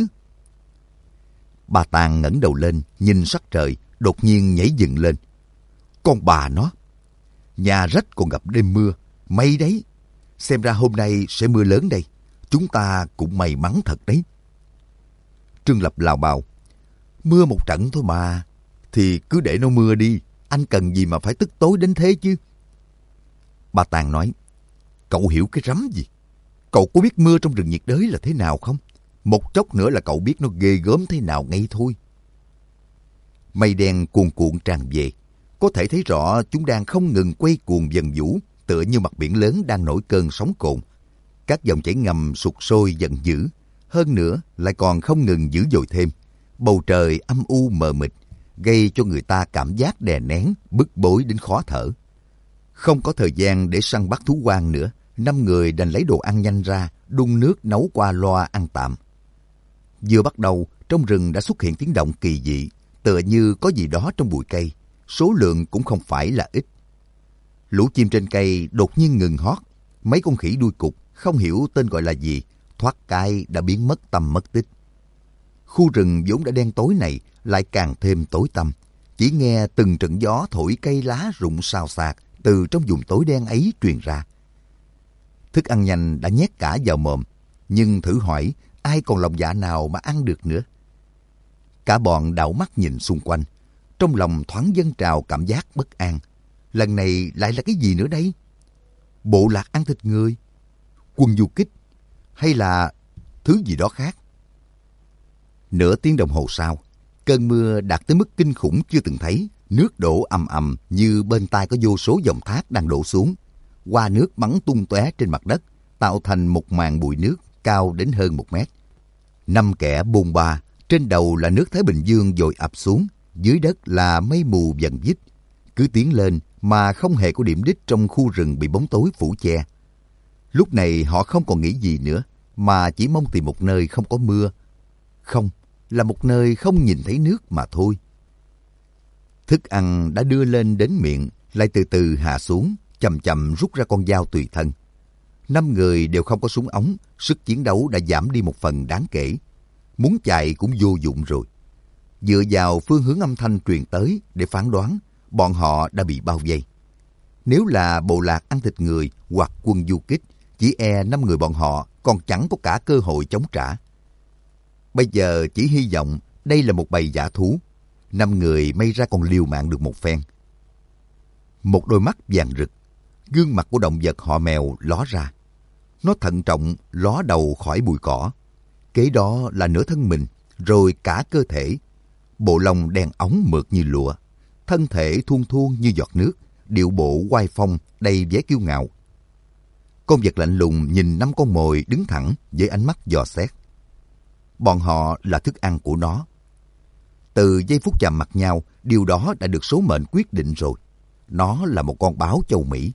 Bà Tàng ngẩng đầu lên, nhìn sắc trời, đột nhiên nhảy dựng lên. Con bà nó, nhà rách còn gặp đêm mưa, may đấy. Xem ra hôm nay sẽ mưa lớn đây, chúng ta cũng may mắn thật đấy. Trương Lập lào bào, mưa một trận thôi mà, thì cứ để nó mưa đi, anh cần gì mà phải tức tối đến thế chứ. Bà Tàng nói, cậu hiểu cái rắm gì? Cậu có biết mưa trong rừng nhiệt đới là thế nào không? Một chốc nữa là cậu biết nó ghê gớm thế nào ngay thôi. Mây đen cuồn cuộn tràn về, có thể thấy rõ chúng đang không ngừng quay cuồng dần vũ, tựa như mặt biển lớn đang nổi cơn sóng cồn. Các dòng chảy ngầm sục sôi giận dữ, hơn nữa lại còn không ngừng dữ dội thêm. Bầu trời âm u mờ mịt, gây cho người ta cảm giác đè nén, bức bối đến khó thở. Không có thời gian để săn bắt thú hoang nữa, 5 người đành lấy đồ ăn nhanh ra, đun nước nấu qua loa ăn tạm. Vừa bắt đầu, trong rừng đã xuất hiện tiếng động kỳ dị, tựa như có gì đó trong bụi cây, số lượng cũng không phải là ít. Lũ chim trên cây đột nhiên ngừng hót, mấy con khỉ đuôi cụt, không hiểu tên gọi là gì, thoát cái đã biến mất tăm mất tích. Khu rừng vốn đã đen tối này lại càng thêm tối tăm, chỉ nghe từng trận gió thổi cây lá rụng xào xạc từ trong vùng tối đen ấy truyền ra. Thức ăn nhanh đã nhét cả vào mồm, nhưng thử hỏi ai còn lòng dạ nào mà ăn được nữa. Cả bọn đảo mắt nhìn xung quanh, trong lòng thoáng dâng trào cảm giác bất an. Lần này lại là cái gì nữa đây? Bộ lạc ăn thịt người, quân du kích, hay là thứ gì đó khác? Nửa tiếng đồng hồ sau, cơn mưa đạt tới mức kinh khủng chưa từng thấy. Nước đổ ầm ầm như bên tai có vô số dòng thác đang đổ xuống. Hoa nước bắn tung tóe trên mặt đất, tạo thành một màn bụi nước cao đến hơn 1 mét. 5 kẻ bôn ba, trên đầu là nước Thái Bình Dương dội ập xuống, dưới đất là mây mù dần dít. Cứ tiến lên mà không hề có điểm đích trong khu rừng bị bóng tối phủ che. Lúc này họ không còn nghĩ gì nữa, mà chỉ mong tìm một nơi không có mưa. Không, là một nơi không nhìn thấy nước mà thôi. Thức ăn đã đưa lên đến miệng, lại từ từ hạ xuống, chậm chậm rút ra con dao tùy thân. 5 người đều không có súng ống, sức chiến đấu đã giảm đi một phần đáng kể. Muốn chạy cũng vô dụng rồi. Dựa vào phương hướng âm thanh truyền tới để phán đoán, bọn họ đã bị bao vây. Nếu là bộ lạc ăn thịt người hoặc quân du kích, chỉ e 5 người bọn họ còn chẳng có cả cơ hội chống trả. Bây giờ chỉ hy vọng đây là một bầy dã thú. 5 người may ra còn liều mạng được một phen. Một đôi mắt vàng rực, gương mặt của động vật họ Mèo ló ra. Nó thận trọng ló đầu khỏi bụi cỏ. Kế đó là nửa thân mình, rồi cả cơ thể. Bộ lông đen óng mượt như lụa, thân thể thuôn thuôn như giọt nước, điệu bộ oai phong đầy vẻ kiêu ngạo. Con vật lạnh lùng nhìn 5 con mồi đứng thẳng với ánh mắt dò xét. Bọn họ là thức ăn của nó. Từ giây phút chạm mặt nhau, điều đó đã được số mệnh quyết định rồi. Nó là một con báo châu Mỹ.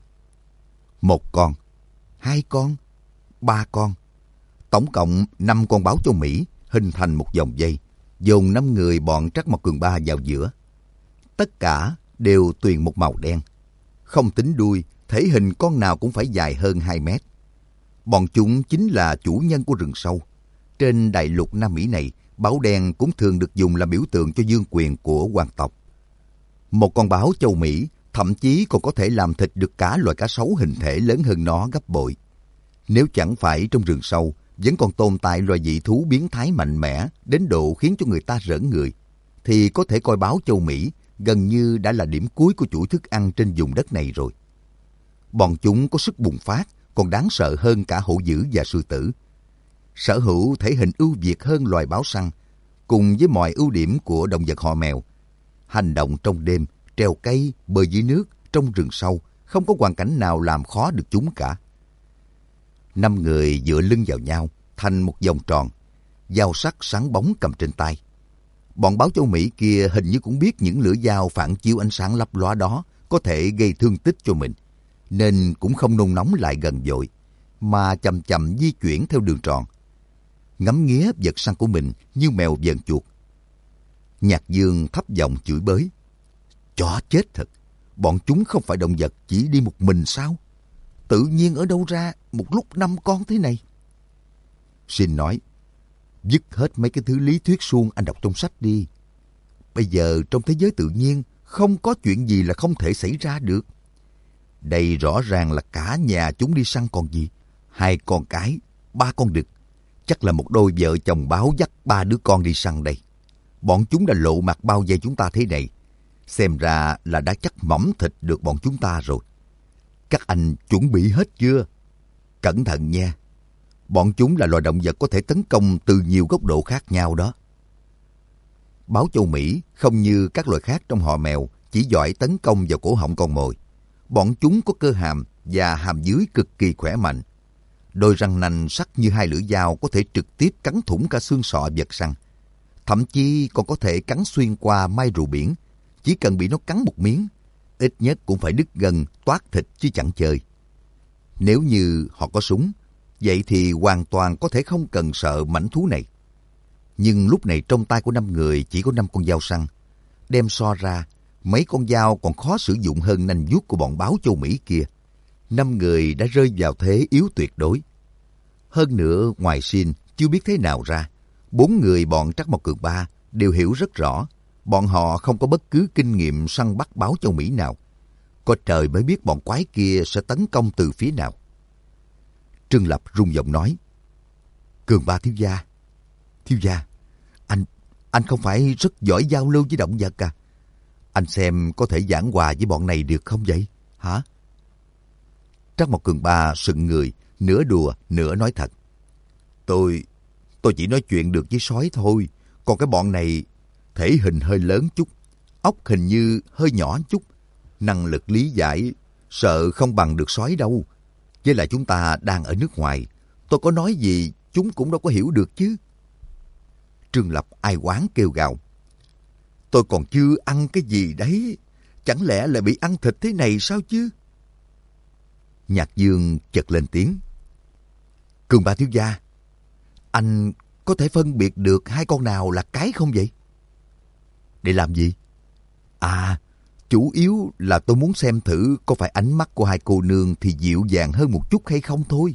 1 con, 2 con, 3 con. Tổng cộng 5 con báo châu Mỹ hình thành một vòng dây, dồn 5 người bọn Trắc Mộc Cường Ba vào giữa. Tất cả đều tuyền một màu đen. Không tính đuôi, thể hình con nào cũng phải dài hơn 2 mét. Bọn chúng chính là chủ nhân của rừng sâu. Trên đại lục Nam Mỹ này, báo đen cũng thường được dùng làm biểu tượng cho vương quyền của hoàng tộc. Một con báo châu Mỹ thậm chí còn có thể làm thịt được cả loài cá sấu hình thể lớn hơn nó gấp bội. Nếu chẳng phải trong rừng sâu vẫn còn tồn tại loài dị thú biến thái mạnh mẽ đến độ khiến cho người ta rởn người, thì có thể coi báo châu Mỹ gần như đã là điểm cuối của chuỗi thức ăn trên vùng đất này rồi. Bọn chúng có sức bùng phát còn đáng sợ hơn cả hổ dữ và sư tử. Sở hữu thể hình ưu việt hơn loài báo săn, cùng với mọi ưu điểm của động vật họ Mèo. Hành động trong đêm, trèo cây, bơi dưới nước, trong rừng sâu, không có hoàn cảnh nào làm khó được chúng cả. 5 người dựa lưng vào nhau, thành một vòng tròn, dao sắc sáng bóng cầm trên tay. Bọn báo châu Mỹ kia hình như cũng biết những lưỡi dao phản chiếu ánh sáng lấp lóa đó có thể gây thương tích cho mình, nên cũng không nôn nóng lại gần vội, mà chậm chậm di chuyển theo đường tròn, ngắm nghía vật săn của mình như mèo vờn chuột. Nhạc Dương thấp giọng chửi bới. Chó chết thật, bọn chúng không phải động vật chỉ đi một mình sao? Tự nhiên ở đâu ra một lúc 5 con thế này? Xin nói, dứt hết mấy cái thứ lý thuyết suông anh đọc trong sách đi. Bây giờ trong thế giới tự nhiên không có chuyện gì là không thể xảy ra được. Đây rõ ràng là cả nhà chúng đi săn còn gì. 2 con cái, 3 con đực. Chắc là một đôi vợ chồng báo dắt 3 đứa con đi săn đây. Bọn chúng đã lộ mặt bao vây chúng ta thế này. Xem ra là đã chắc mỏng thịt được bọn chúng ta rồi. Các anh chuẩn bị hết chưa? Cẩn thận nha. Bọn chúng là loài động vật có thể tấn công từ nhiều góc độ khác nhau đó. Báo châu Mỹ không như các loài khác trong họ Mèo chỉ giỏi tấn công vào cổ họng con mồi. Bọn chúng có cơ hàm và hàm dưới cực kỳ khỏe mạnh. Đôi răng nanh sắc như 2 lưỡi dao có thể trực tiếp cắn thủng cả xương sọ vật săn. Thậm chí còn có thể cắn xuyên qua mai rùa biển. Chỉ cần bị nó cắn một miếng, ít nhất cũng phải đứt gân toát thịt chứ chẳng chơi. Nếu như họ có súng, vậy thì hoàn toàn có thể không cần sợ mãnh thú này. Nhưng lúc này trong tay của 5 người chỉ có 5 con dao săn. Đem so ra, mấy con dao còn khó sử dụng hơn nanh vuốt của bọn báo châu Mỹ kia. 5 người đã rơi vào thế yếu tuyệt đối. Hơn nữa, ngoài Sin chưa biết thế nào ra, 4 người bọn Trắc Mộc Cường Ba đều hiểu rất rõ. Bọn họ không có bất cứ kinh nghiệm săn bắt báo châu Mỹ nào. Có trời mới biết bọn quái kia sẽ tấn công từ phía nào. Trương Lập rung giọng nói: Cường Ba thiếu gia, anh không phải rất giỏi giao lưu với động vật à? Anh xem có thể giảng hòa với bọn này được không vậy, hả? Trắc Mộc Cường Ba sững người, nửa đùa nửa nói thật: Tôi chỉ nói chuyện được với sói thôi, còn cái bọn này thể hình hơi lớn chút, óc hình như hơi nhỏ chút, năng lực lý giải sợ không bằng được sói đâu. Với lại chúng ta đang ở nước ngoài, tôi có nói gì chúng cũng đâu có hiểu được chứ. Trương Lập ai oán kêu gào: Tôi còn chưa ăn cái gì đấy, chẳng lẽ lại bị ăn thịt thế này sao chứ? Nhạc Dương chợt lên tiếng: Cường Ba thiếu gia, anh có thể phân biệt được hai con nào là cái không vậy? Để làm gì? À, chủ yếu là tôi muốn xem thử có phải ánh mắt của hai cô nương thì dịu dàng hơn một chút hay không thôi.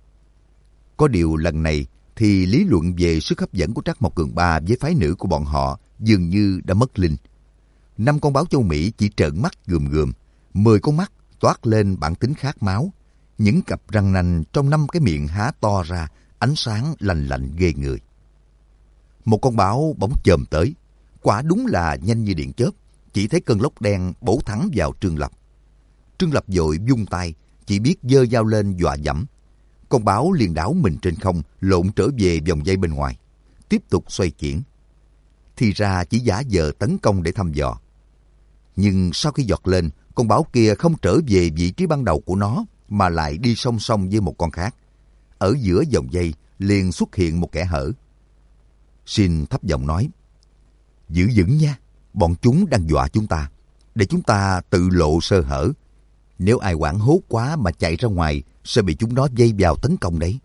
Có điều lần này thì lý luận về sức hấp dẫn của Trắc Mộc Cường Ba với phái nữ của bọn họ dường như đã mất linh. 5 con báo châu Mỹ chỉ trợn mắt gườm gườm, 10 con mắt toát lên bản tính khát máu, những cặp răng nanh trong 5 cái miệng há to ra, ánh sáng lành lạnh ghê người. Một con báo bỗng chồm tới, quả đúng là nhanh như điện chớp, chỉ thấy cơn lốc đen bổ thẳng vào Trương Lập. Trương Lập vội vung tay, chỉ biết giơ dao lên dọa dẫm. Con báo liền đảo mình trên không, lộn trở về vòng dây bên ngoài, tiếp tục xoay chuyển. Thì ra chỉ giả vờ tấn công để thăm dò. Nhưng sau khi giọt lên, con báo kia không trở về vị trí ban đầu của nó, mà lại đi song song với một con khác. Ở giữa vòng dây liền xuất hiện một kẽ hở. Xin thấp giọng nói: Giữ vững nha, bọn chúng đang dọa chúng ta, để chúng ta tự lộ sơ hở. Nếu ai hoảng hốt quá mà chạy ra ngoài, sẽ bị chúng nó dây vào tấn công đấy.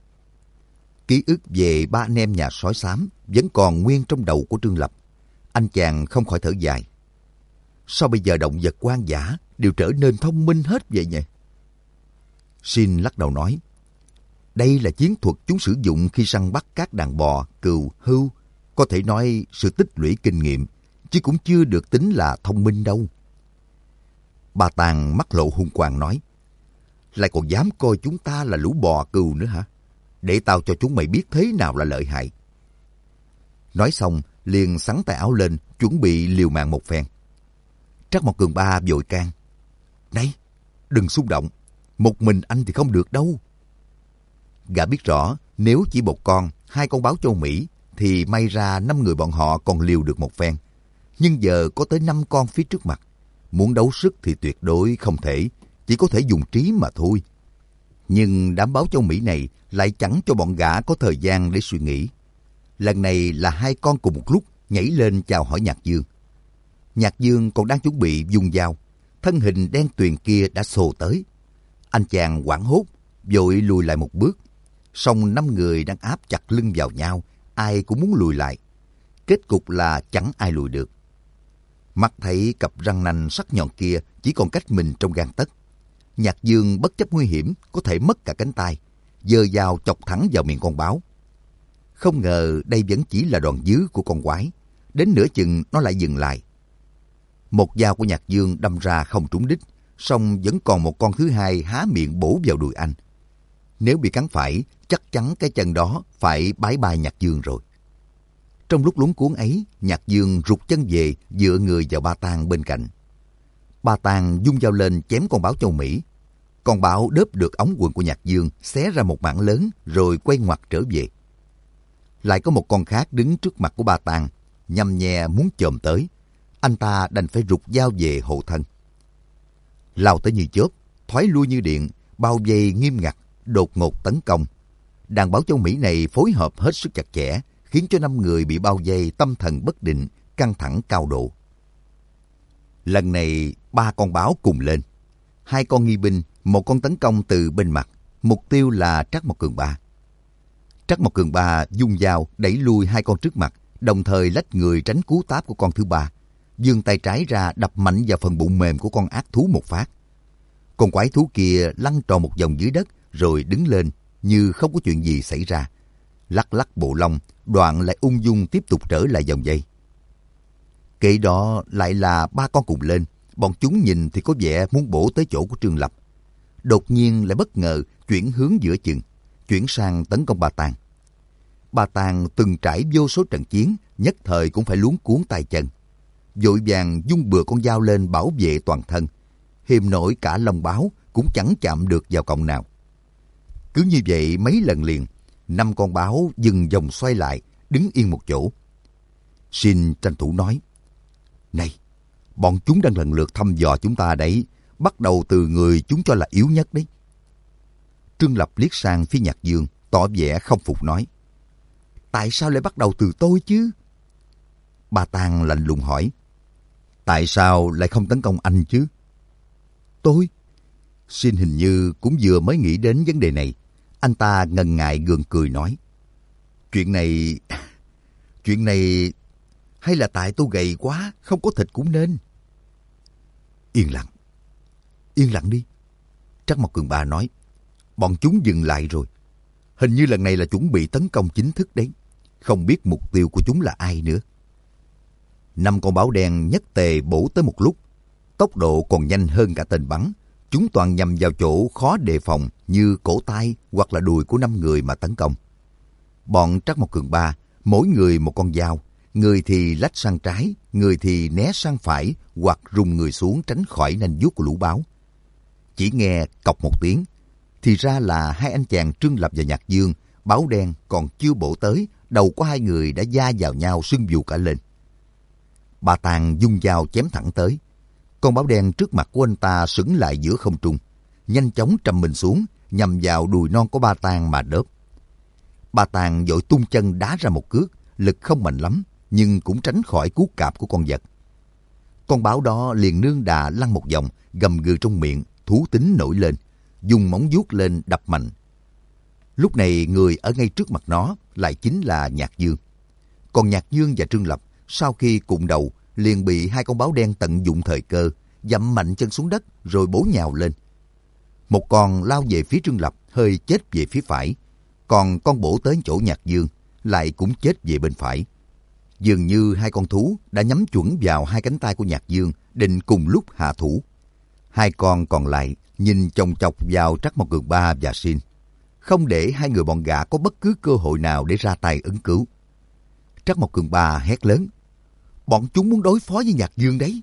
Ký ức về 3 anh em nhà sói xám vẫn còn nguyên trong đầu của Trương Lập. Anh chàng không khỏi thở dài. Sao bây giờ động vật hoang dã đều trở nên thông minh hết vậy nhỉ? Xin lắc đầu nói: Đây là chiến thuật chúng sử dụng khi săn bắt các đàn bò, cừu, hươu. Có thể nói sự tích lũy kinh nghiệm, chứ cũng chưa được tính là thông minh đâu. Bà Tàng mắt lộ hung quang nói: Lại còn dám coi chúng ta là lũ bò cừu nữa hả? Để tao cho chúng mày biết thế nào là lợi hại. Nói xong, liền xắn tay áo lên, chuẩn bị liều mạng một phen. Trắc Mộc Cường Ba vội can: Này, đừng xung động, một mình anh thì không được đâu. Gã biết rõ, nếu chỉ một con, 2 con báo châu Mỹ, thì may ra 5 người bọn họ còn liều được một phen. Nhưng giờ có tới 5 con phía trước mặt. Muốn đấu sức thì tuyệt đối không thể, chỉ có thể dùng trí mà thôi. Nhưng đám báo châu Mỹ này lại chẳng cho bọn gã có thời gian để suy nghĩ. Lần này là 2 con cùng một lúc nhảy lên chào hỏi Nhạc Dương. Nhạc Dương còn đang chuẩn bị dùng dao, thân hình đen tuyền kia đã xô tới. Anh chàng hoảng hốt, vội lùi lại một bước. Song 5 người đang áp chặt lưng vào nhau, ai cũng muốn lùi lại. Kết cục là chẳng ai lùi được. Mắt thấy cặp răng nanh sắc nhọn kia chỉ còn cách mình trong gang tấc. Nhạc Dương bất chấp nguy hiểm có thể mất cả cánh tay, giơ dao chọc thẳng vào miệng con báo. Không ngờ đây vẫn chỉ là đòn dứ của con quái. Đến nửa chừng nó lại dừng lại. Một dao của Nhạc Dương đâm ra không trúng đích, song vẫn còn một con thứ hai há miệng bổ vào đùi anh. Nếu bị cắn phải, chắc chắn cái chân đó phải bái bai Nhạc Dương rồi. Trong lúc luống cuống ấy, Nhạc Dương rụt chân về, dựa người vào Ba Tang bên cạnh. Ba Tang vung dao lên chém con báo châu Mỹ. Con báo đớp được ống quần của Nhạc Dương, xé ra một mảng lớn rồi quay ngoặt trở về. Lại có một con khác đứng trước mặt của Ba Tang, nhăm nhe muốn chồm tới. Anh ta đành phải rụt dao về hộ thân. Lao tới như chớp, thoái lui như điện, bao vây nghiêm ngặt, đột ngột tấn công. Đàn báo châu Mỹ này phối hợp hết sức chặt chẽ, khiến cho 5 người bị bao vây tâm thần bất định, căng thẳng cao độ. Lần này 3 con báo cùng lên. 2 con nghi binh, một con tấn công từ bên mặt, mục tiêu là Trắc Mộc Cường Ba. Trắc Mộc Cường Ba dung dao đẩy lui 2 con trước mặt, đồng thời lách người tránh cú táp của con thứ ba. Giương tay trái ra đập mạnh vào phần bụng mềm của con ác thú một phát. Con quái thú kia lăn tròn một vòng dưới đất rồi đứng lên như không có chuyện gì xảy ra. Lắc lắc bộ lông, đoạn lại ung dung tiếp tục trở lại vòng dây. Kế đó lại là 3 con cùng lên. Bọn chúng nhìn thì có vẻ muốn bổ tới chỗ của Trương Lập. đột nhiên lại bất ngờ chuyển hướng giữa chừng, chuyển sang tấn công Ba Tàng. Ba Tàng từng trải vô số trận chiến, nhất thời cũng phải luống cuống tay chân. Vội vàng vung bừa con dao lên bảo vệ toàn thân. Hiềm nổi cả lông báo cũng chẳng chạm được vào cọng nào. Cứ như vậy mấy lần liền, 5 con báo dừng vòng xoay lại, đứng yên một chỗ. Xin tranh thủ nói, này, bọn chúng đang lần lượt thăm dò chúng ta đấy, bắt đầu từ người chúng cho là yếu nhất đấy. Trương Lập liếc sang phía Nhạc Dương, tỏ vẻ không phục nói, tại sao lại bắt đầu từ tôi chứ? Ba Tàng lạnh lùng hỏi, tại sao lại không tấn công anh chứ? Tôi? Xin hình như cũng vừa mới nghĩ đến vấn đề này. Anh ta ngần ngại gượng cười nói, Chuyện này hay là tại tôi gầy quá, không có thịt cũng nên. Yên lặng đi. Trắc Mộc Cường Ba nói, bọn chúng dừng lại rồi. Hình như lần này là chuẩn bị tấn công chính thức đấy. Không biết mục tiêu của chúng là ai nữa. 5 con báo đen nhất tề bổ tới một lúc. Tốc độ còn nhanh hơn cả tên bắn. Chúng toàn nhằm vào chỗ khó đề phòng như cổ tay hoặc là đùi của 5 người mà tấn công. Bọn Trắc Mộc Cường Ba, mỗi người một con dao. Người thì lách sang trái, người thì né sang phải hoặc rùng người xuống tránh khỏi nanh vuốt của lũ báo. Chỉ nghe cọc một tiếng, thì ra là 2 anh chàng Trương Lập và Nhạc Dương, báo đen còn chưa bổ tới, đầu của 2 người đã va vào nhau sưng vù cả lên. Ba Tàng dung dao chém thẳng tới. Con báo đen trước mặt của anh ta sững lại giữa không trung, nhanh chóng trầm mình xuống, nhằm vào đùi non của Ba Tàng mà đớp. Ba Tàng vội tung chân đá ra một cước, lực không mạnh lắm, nhưng cũng tránh khỏi cú cạp của con vật. Con báo đó liền nương đà lăn một vòng, gầm gừ trong miệng, thú tính nổi lên, dùng móng vuốt lên đập mạnh. Lúc này người ở ngay trước mặt nó lại chính là Nhạc Dương. Còn Nhạc Dương và Trương Lập sau khi cụng đầu liền bị 2 con báo đen tận dụng thời cơ, dậm mạnh chân xuống đất rồi bổ nhào lên. Một con lao về phía Trương Lập, hơi chết về phía phải, còn con bổ tới chỗ Nhạc Dương lại cũng chết về bên phải. Dường như 2 con thú đã nhắm chuẩn vào 2 cánh tay của Nhạc Dương, định cùng lúc hạ thủ. 2 con còn lại nhìn chòng chọc vào Trắc Mộc Cường Ba và Xin, không để 2 người bọn gã có bất cứ cơ hội nào để ra tay ứng cứu. Trắc Mộc Cường Ba hét lớn, bọn chúng muốn đối phó với Nhạc Dương đấy.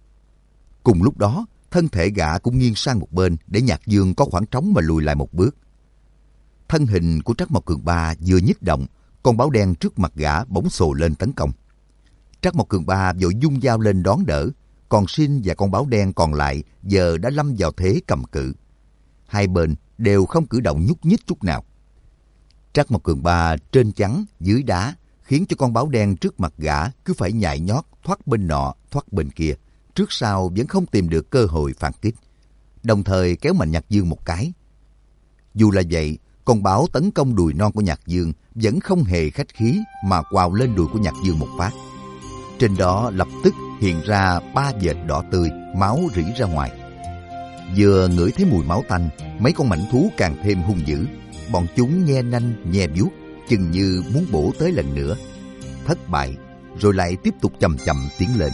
Cùng lúc đó, thân thể gã cũng nghiêng sang một bên để Nhạc Dương có khoảng trống mà lùi lại một bước. Thân hình của Trắc Mộc Cường Ba vừa nhích động, con báo đen trước mặt gã bỗng sồ lên tấn công. Trắc Mộc Cường Ba vội dung dao lên đón đỡ, còn Xin và con báo đen còn lại giờ đã lâm vào thế cầm cự. 2 bên đều không cử động nhúc nhích chút nào. Trắc Mộc Cường Ba trên chắn, dưới đá, khiến cho con báo đen trước mặt gã cứ phải nhảy nhót thoát bên nọ, thoát bên kia, trước sau vẫn không tìm được cơ hội phản kích, đồng thời kéo mạnh Nhạc Dương một cái. Dù là vậy, con báo tấn công đùi non của Nhạc Dương vẫn không hề khách khí mà quào lên đùi của Nhạc Dương một phát. Trên đó lập tức hiện ra 3 vệt đỏ tươi, máu rỉ ra ngoài. Vừa ngửi thấy mùi máu tanh, mấy con mãnh thú càng thêm hung dữ. Bọn chúng nhe nanh, nhe vuốt, chừng như muốn bổ tới lần nữa. Thất bại, rồi lại tiếp tục chầm chậm tiến lên.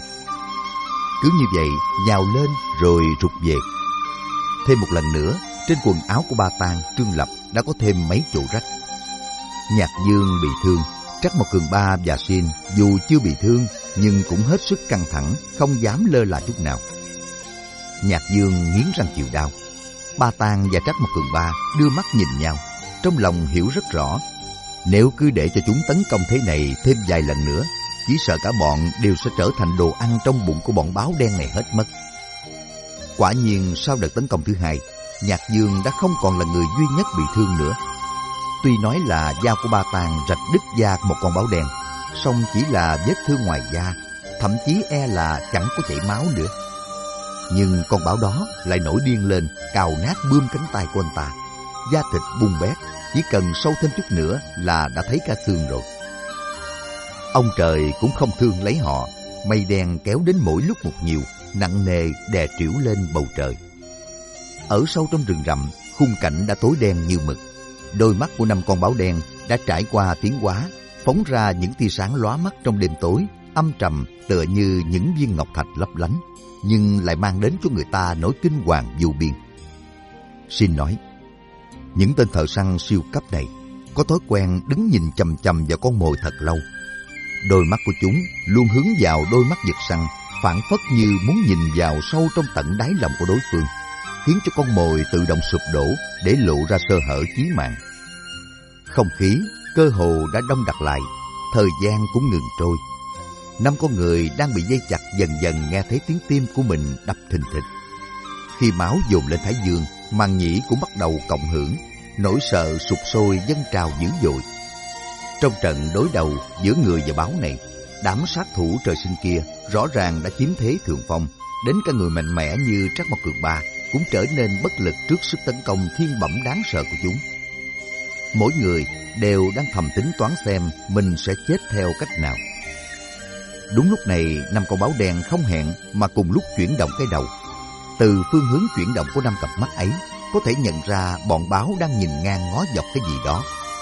Cứ như vậy, nhào lên rồi rụt về. Thêm một lần nữa, trên quần áo của Ba Tàng, Trương Lập đã có thêm mấy chỗ rách. Nhạc Dương bị thương, Trắc Mộc Cường Ba và Xin dù chưa bị thương nhưng cũng hết sức căng thẳng, không dám lơ là chút nào. Nhạc Dương nghiến răng chịu đau. Ba Tàng và Trắc Mộc Cường Ba đưa mắt nhìn nhau, trong lòng hiểu rất rõ. Nếu cứ để cho chúng tấn công thế này thêm vài lần nữa, chỉ sợ cả bọn đều sẽ trở thành đồ ăn trong bụng của bọn báo đen này hết mất. Quả nhiên sau đợt tấn công thứ 2, Nhạc Dương đã không còn là người duy nhất bị thương nữa. Tuy nói là dao của Ba Tàng rạch đứt da một con báo đen, song chỉ là vết thương ngoài da, thậm chí e là chẳng có chảy máu nữa. Nhưng con báo đó lại nổi điên lên, cào nát bươm cánh tay của anh ta. Da thịt bung bét, chỉ cần sâu thêm chút nữa là đã thấy cả xương rồi. Ông trời cũng không thương lấy họ, mây đen kéo đến mỗi lúc một nhiều, nặng nề đè trĩu lên bầu trời. Ở sâu trong rừng rậm, khung cảnh đã tối đen như mực. Đôi mắt của 5 con báo đen đã trải qua tiến hóa, phóng ra những tia sáng lóa mắt trong đêm tối, âm trầm tựa như những viên ngọc thạch lấp lánh, nhưng lại mang đến cho người ta nỗi kinh hoàng vô biên. Xin nói, những tên thợ săn siêu cấp này có thói quen đứng nhìn chằm chằm vào con mồi thật lâu. Đôi mắt của chúng luôn hướng vào đôi mắt vật săn, phảng phất như muốn nhìn vào sâu trong tận đáy lòng của đối phương, khiến cho con mồi tự động sụp đổ để lộ ra sơ hở chí mạng. Không khí cơ hồ đã đông đặc lại, thời gian cũng ngừng trôi. 5 con người đang bị dây chặt dần dần nghe thấy tiếng tim của mình đập thình thịch. Khi máu dồn lên thái dương, màng nhĩ cũng bắt đầu cộng hưởng, nỗi sợ sục sôi dâng trào dữ dội. Trong trận đối đầu giữa người và báo này, đám sát thủ trời sinh kia rõ ràng đã chiếm thế thượng phong, đến cả người mạnh mẽ như Trác Mộc Cường Ba cũng trở nên bất lực trước sức tấn công thiên bẩm đáng sợ của chúng. Mỗi người đều đang thầm tính toán xem mình sẽ chết theo cách nào. Đúng lúc này, 5 con báo đen không hẹn mà cùng lúc chuyển động cái đầu. Từ phương hướng chuyển động của 5 cặp mắt ấy, có thể nhận ra bọn báo đang nhìn ngang ngó dọc cái gì đó.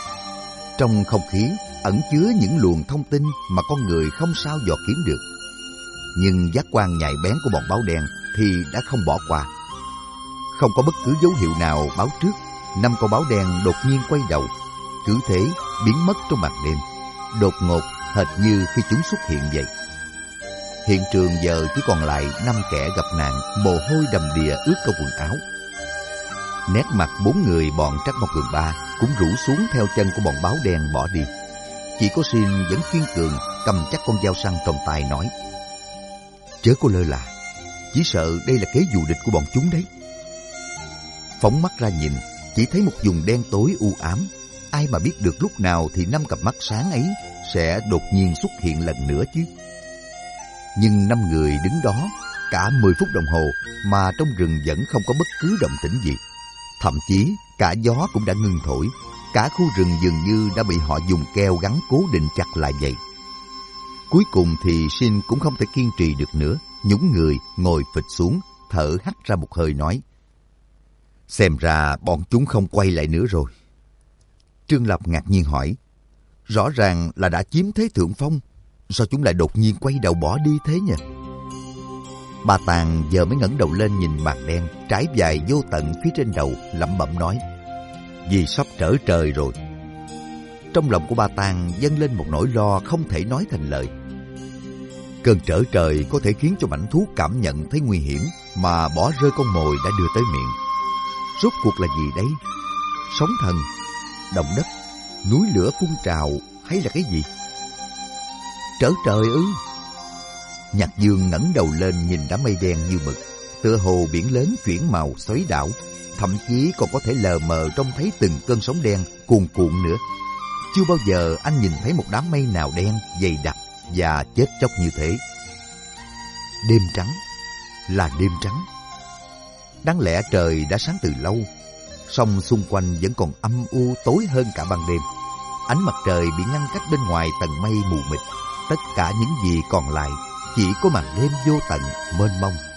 Trong không khí ẩn chứa những luồng thông tin mà con người không sao dò kiếm được. Nhưng giác quan nhạy bén của bọn báo đen thì đã không bỏ qua. Không có bất cứ dấu hiệu nào báo trước, 5 con báo đen đột nhiên quay đầu, cứ thế biến mất trong màn đêm, đột ngột hệt như khi chúng xuất hiện vậy. Hiện trường giờ chỉ còn lại 5 kẻ gặp nạn, mồ hôi đầm đìa ướt cả quần áo. Nét mặt 4 người bọn Trác Mộc Cường Ba cũng rũ xuống theo chân của bọn báo đen bỏ đi. Chỉ có Xin vẫn kiên cường cầm chắc con dao săn trong tay nói: chớ có lơ là, chỉ sợ đây là kế dù địch của bọn chúng đấy. Phóng mắt ra nhìn, chỉ thấy một vùng đen tối u ám. Ai mà biết được lúc nào thì 5 cặp mắt sáng ấy sẽ đột nhiên xuất hiện lần nữa chứ. Nhưng 5 người đứng đó cả 10 phút đồng hồ mà trong rừng vẫn không có bất cứ động tĩnh gì. Thậm chí cả gió cũng đã ngưng thổi, cả khu rừng dường như đã bị họ dùng keo gắn cố định chặt lại vậy. Cuối cùng thì Xin cũng không thể kiên trì được nữa, nhúng người ngồi phịch xuống, thở hắt ra một hơi nói: xem ra bọn chúng không quay lại nữa rồi. Trương Lập ngạc nhiên hỏi: rõ ràng là đã chiếm thế thượng phong, sao chúng lại đột nhiên quay đầu bỏ đi thế nhỉ? Ba Tàng giờ mới ngẩng đầu lên nhìn màn đen trải dài vô tận phía trên đầu, lẩm bẩm nói: vì sắp trở trời rồi. Trong lòng của Ba Tàng dâng lên một nỗi lo không thể nói thành lời. Cơn trở trời có thể khiến cho mãnh thú cảm nhận thấy nguy hiểm mà bỏ rơi con mồi đã đưa tới miệng. Rốt cuộc là gì đấy? Sóng thần, động đất, núi lửa phun trào hay là cái gì? Trở trời ư? Nhạc Dương ngẩng đầu lên nhìn đám mây đen như mực, tựa hồ biển lớn chuyển màu xoáy đảo, thậm chí còn có thể lờ mờ trông thấy từng cơn sóng đen cuồn cuộn nữa. Chưa bao giờ anh nhìn thấy một đám mây nào đen, dày đặc và chết chóc như thế. Đêm trắng, là đêm trắng. Đáng lẽ trời đã sáng từ lâu, song xung quanh vẫn còn âm u tối hơn cả ban đêm. Ánh mặt trời bị ngăn cách bên ngoài tầng mây mù mịt. Tất cả những gì còn lại chỉ có màn đêm vô tận mênh mông.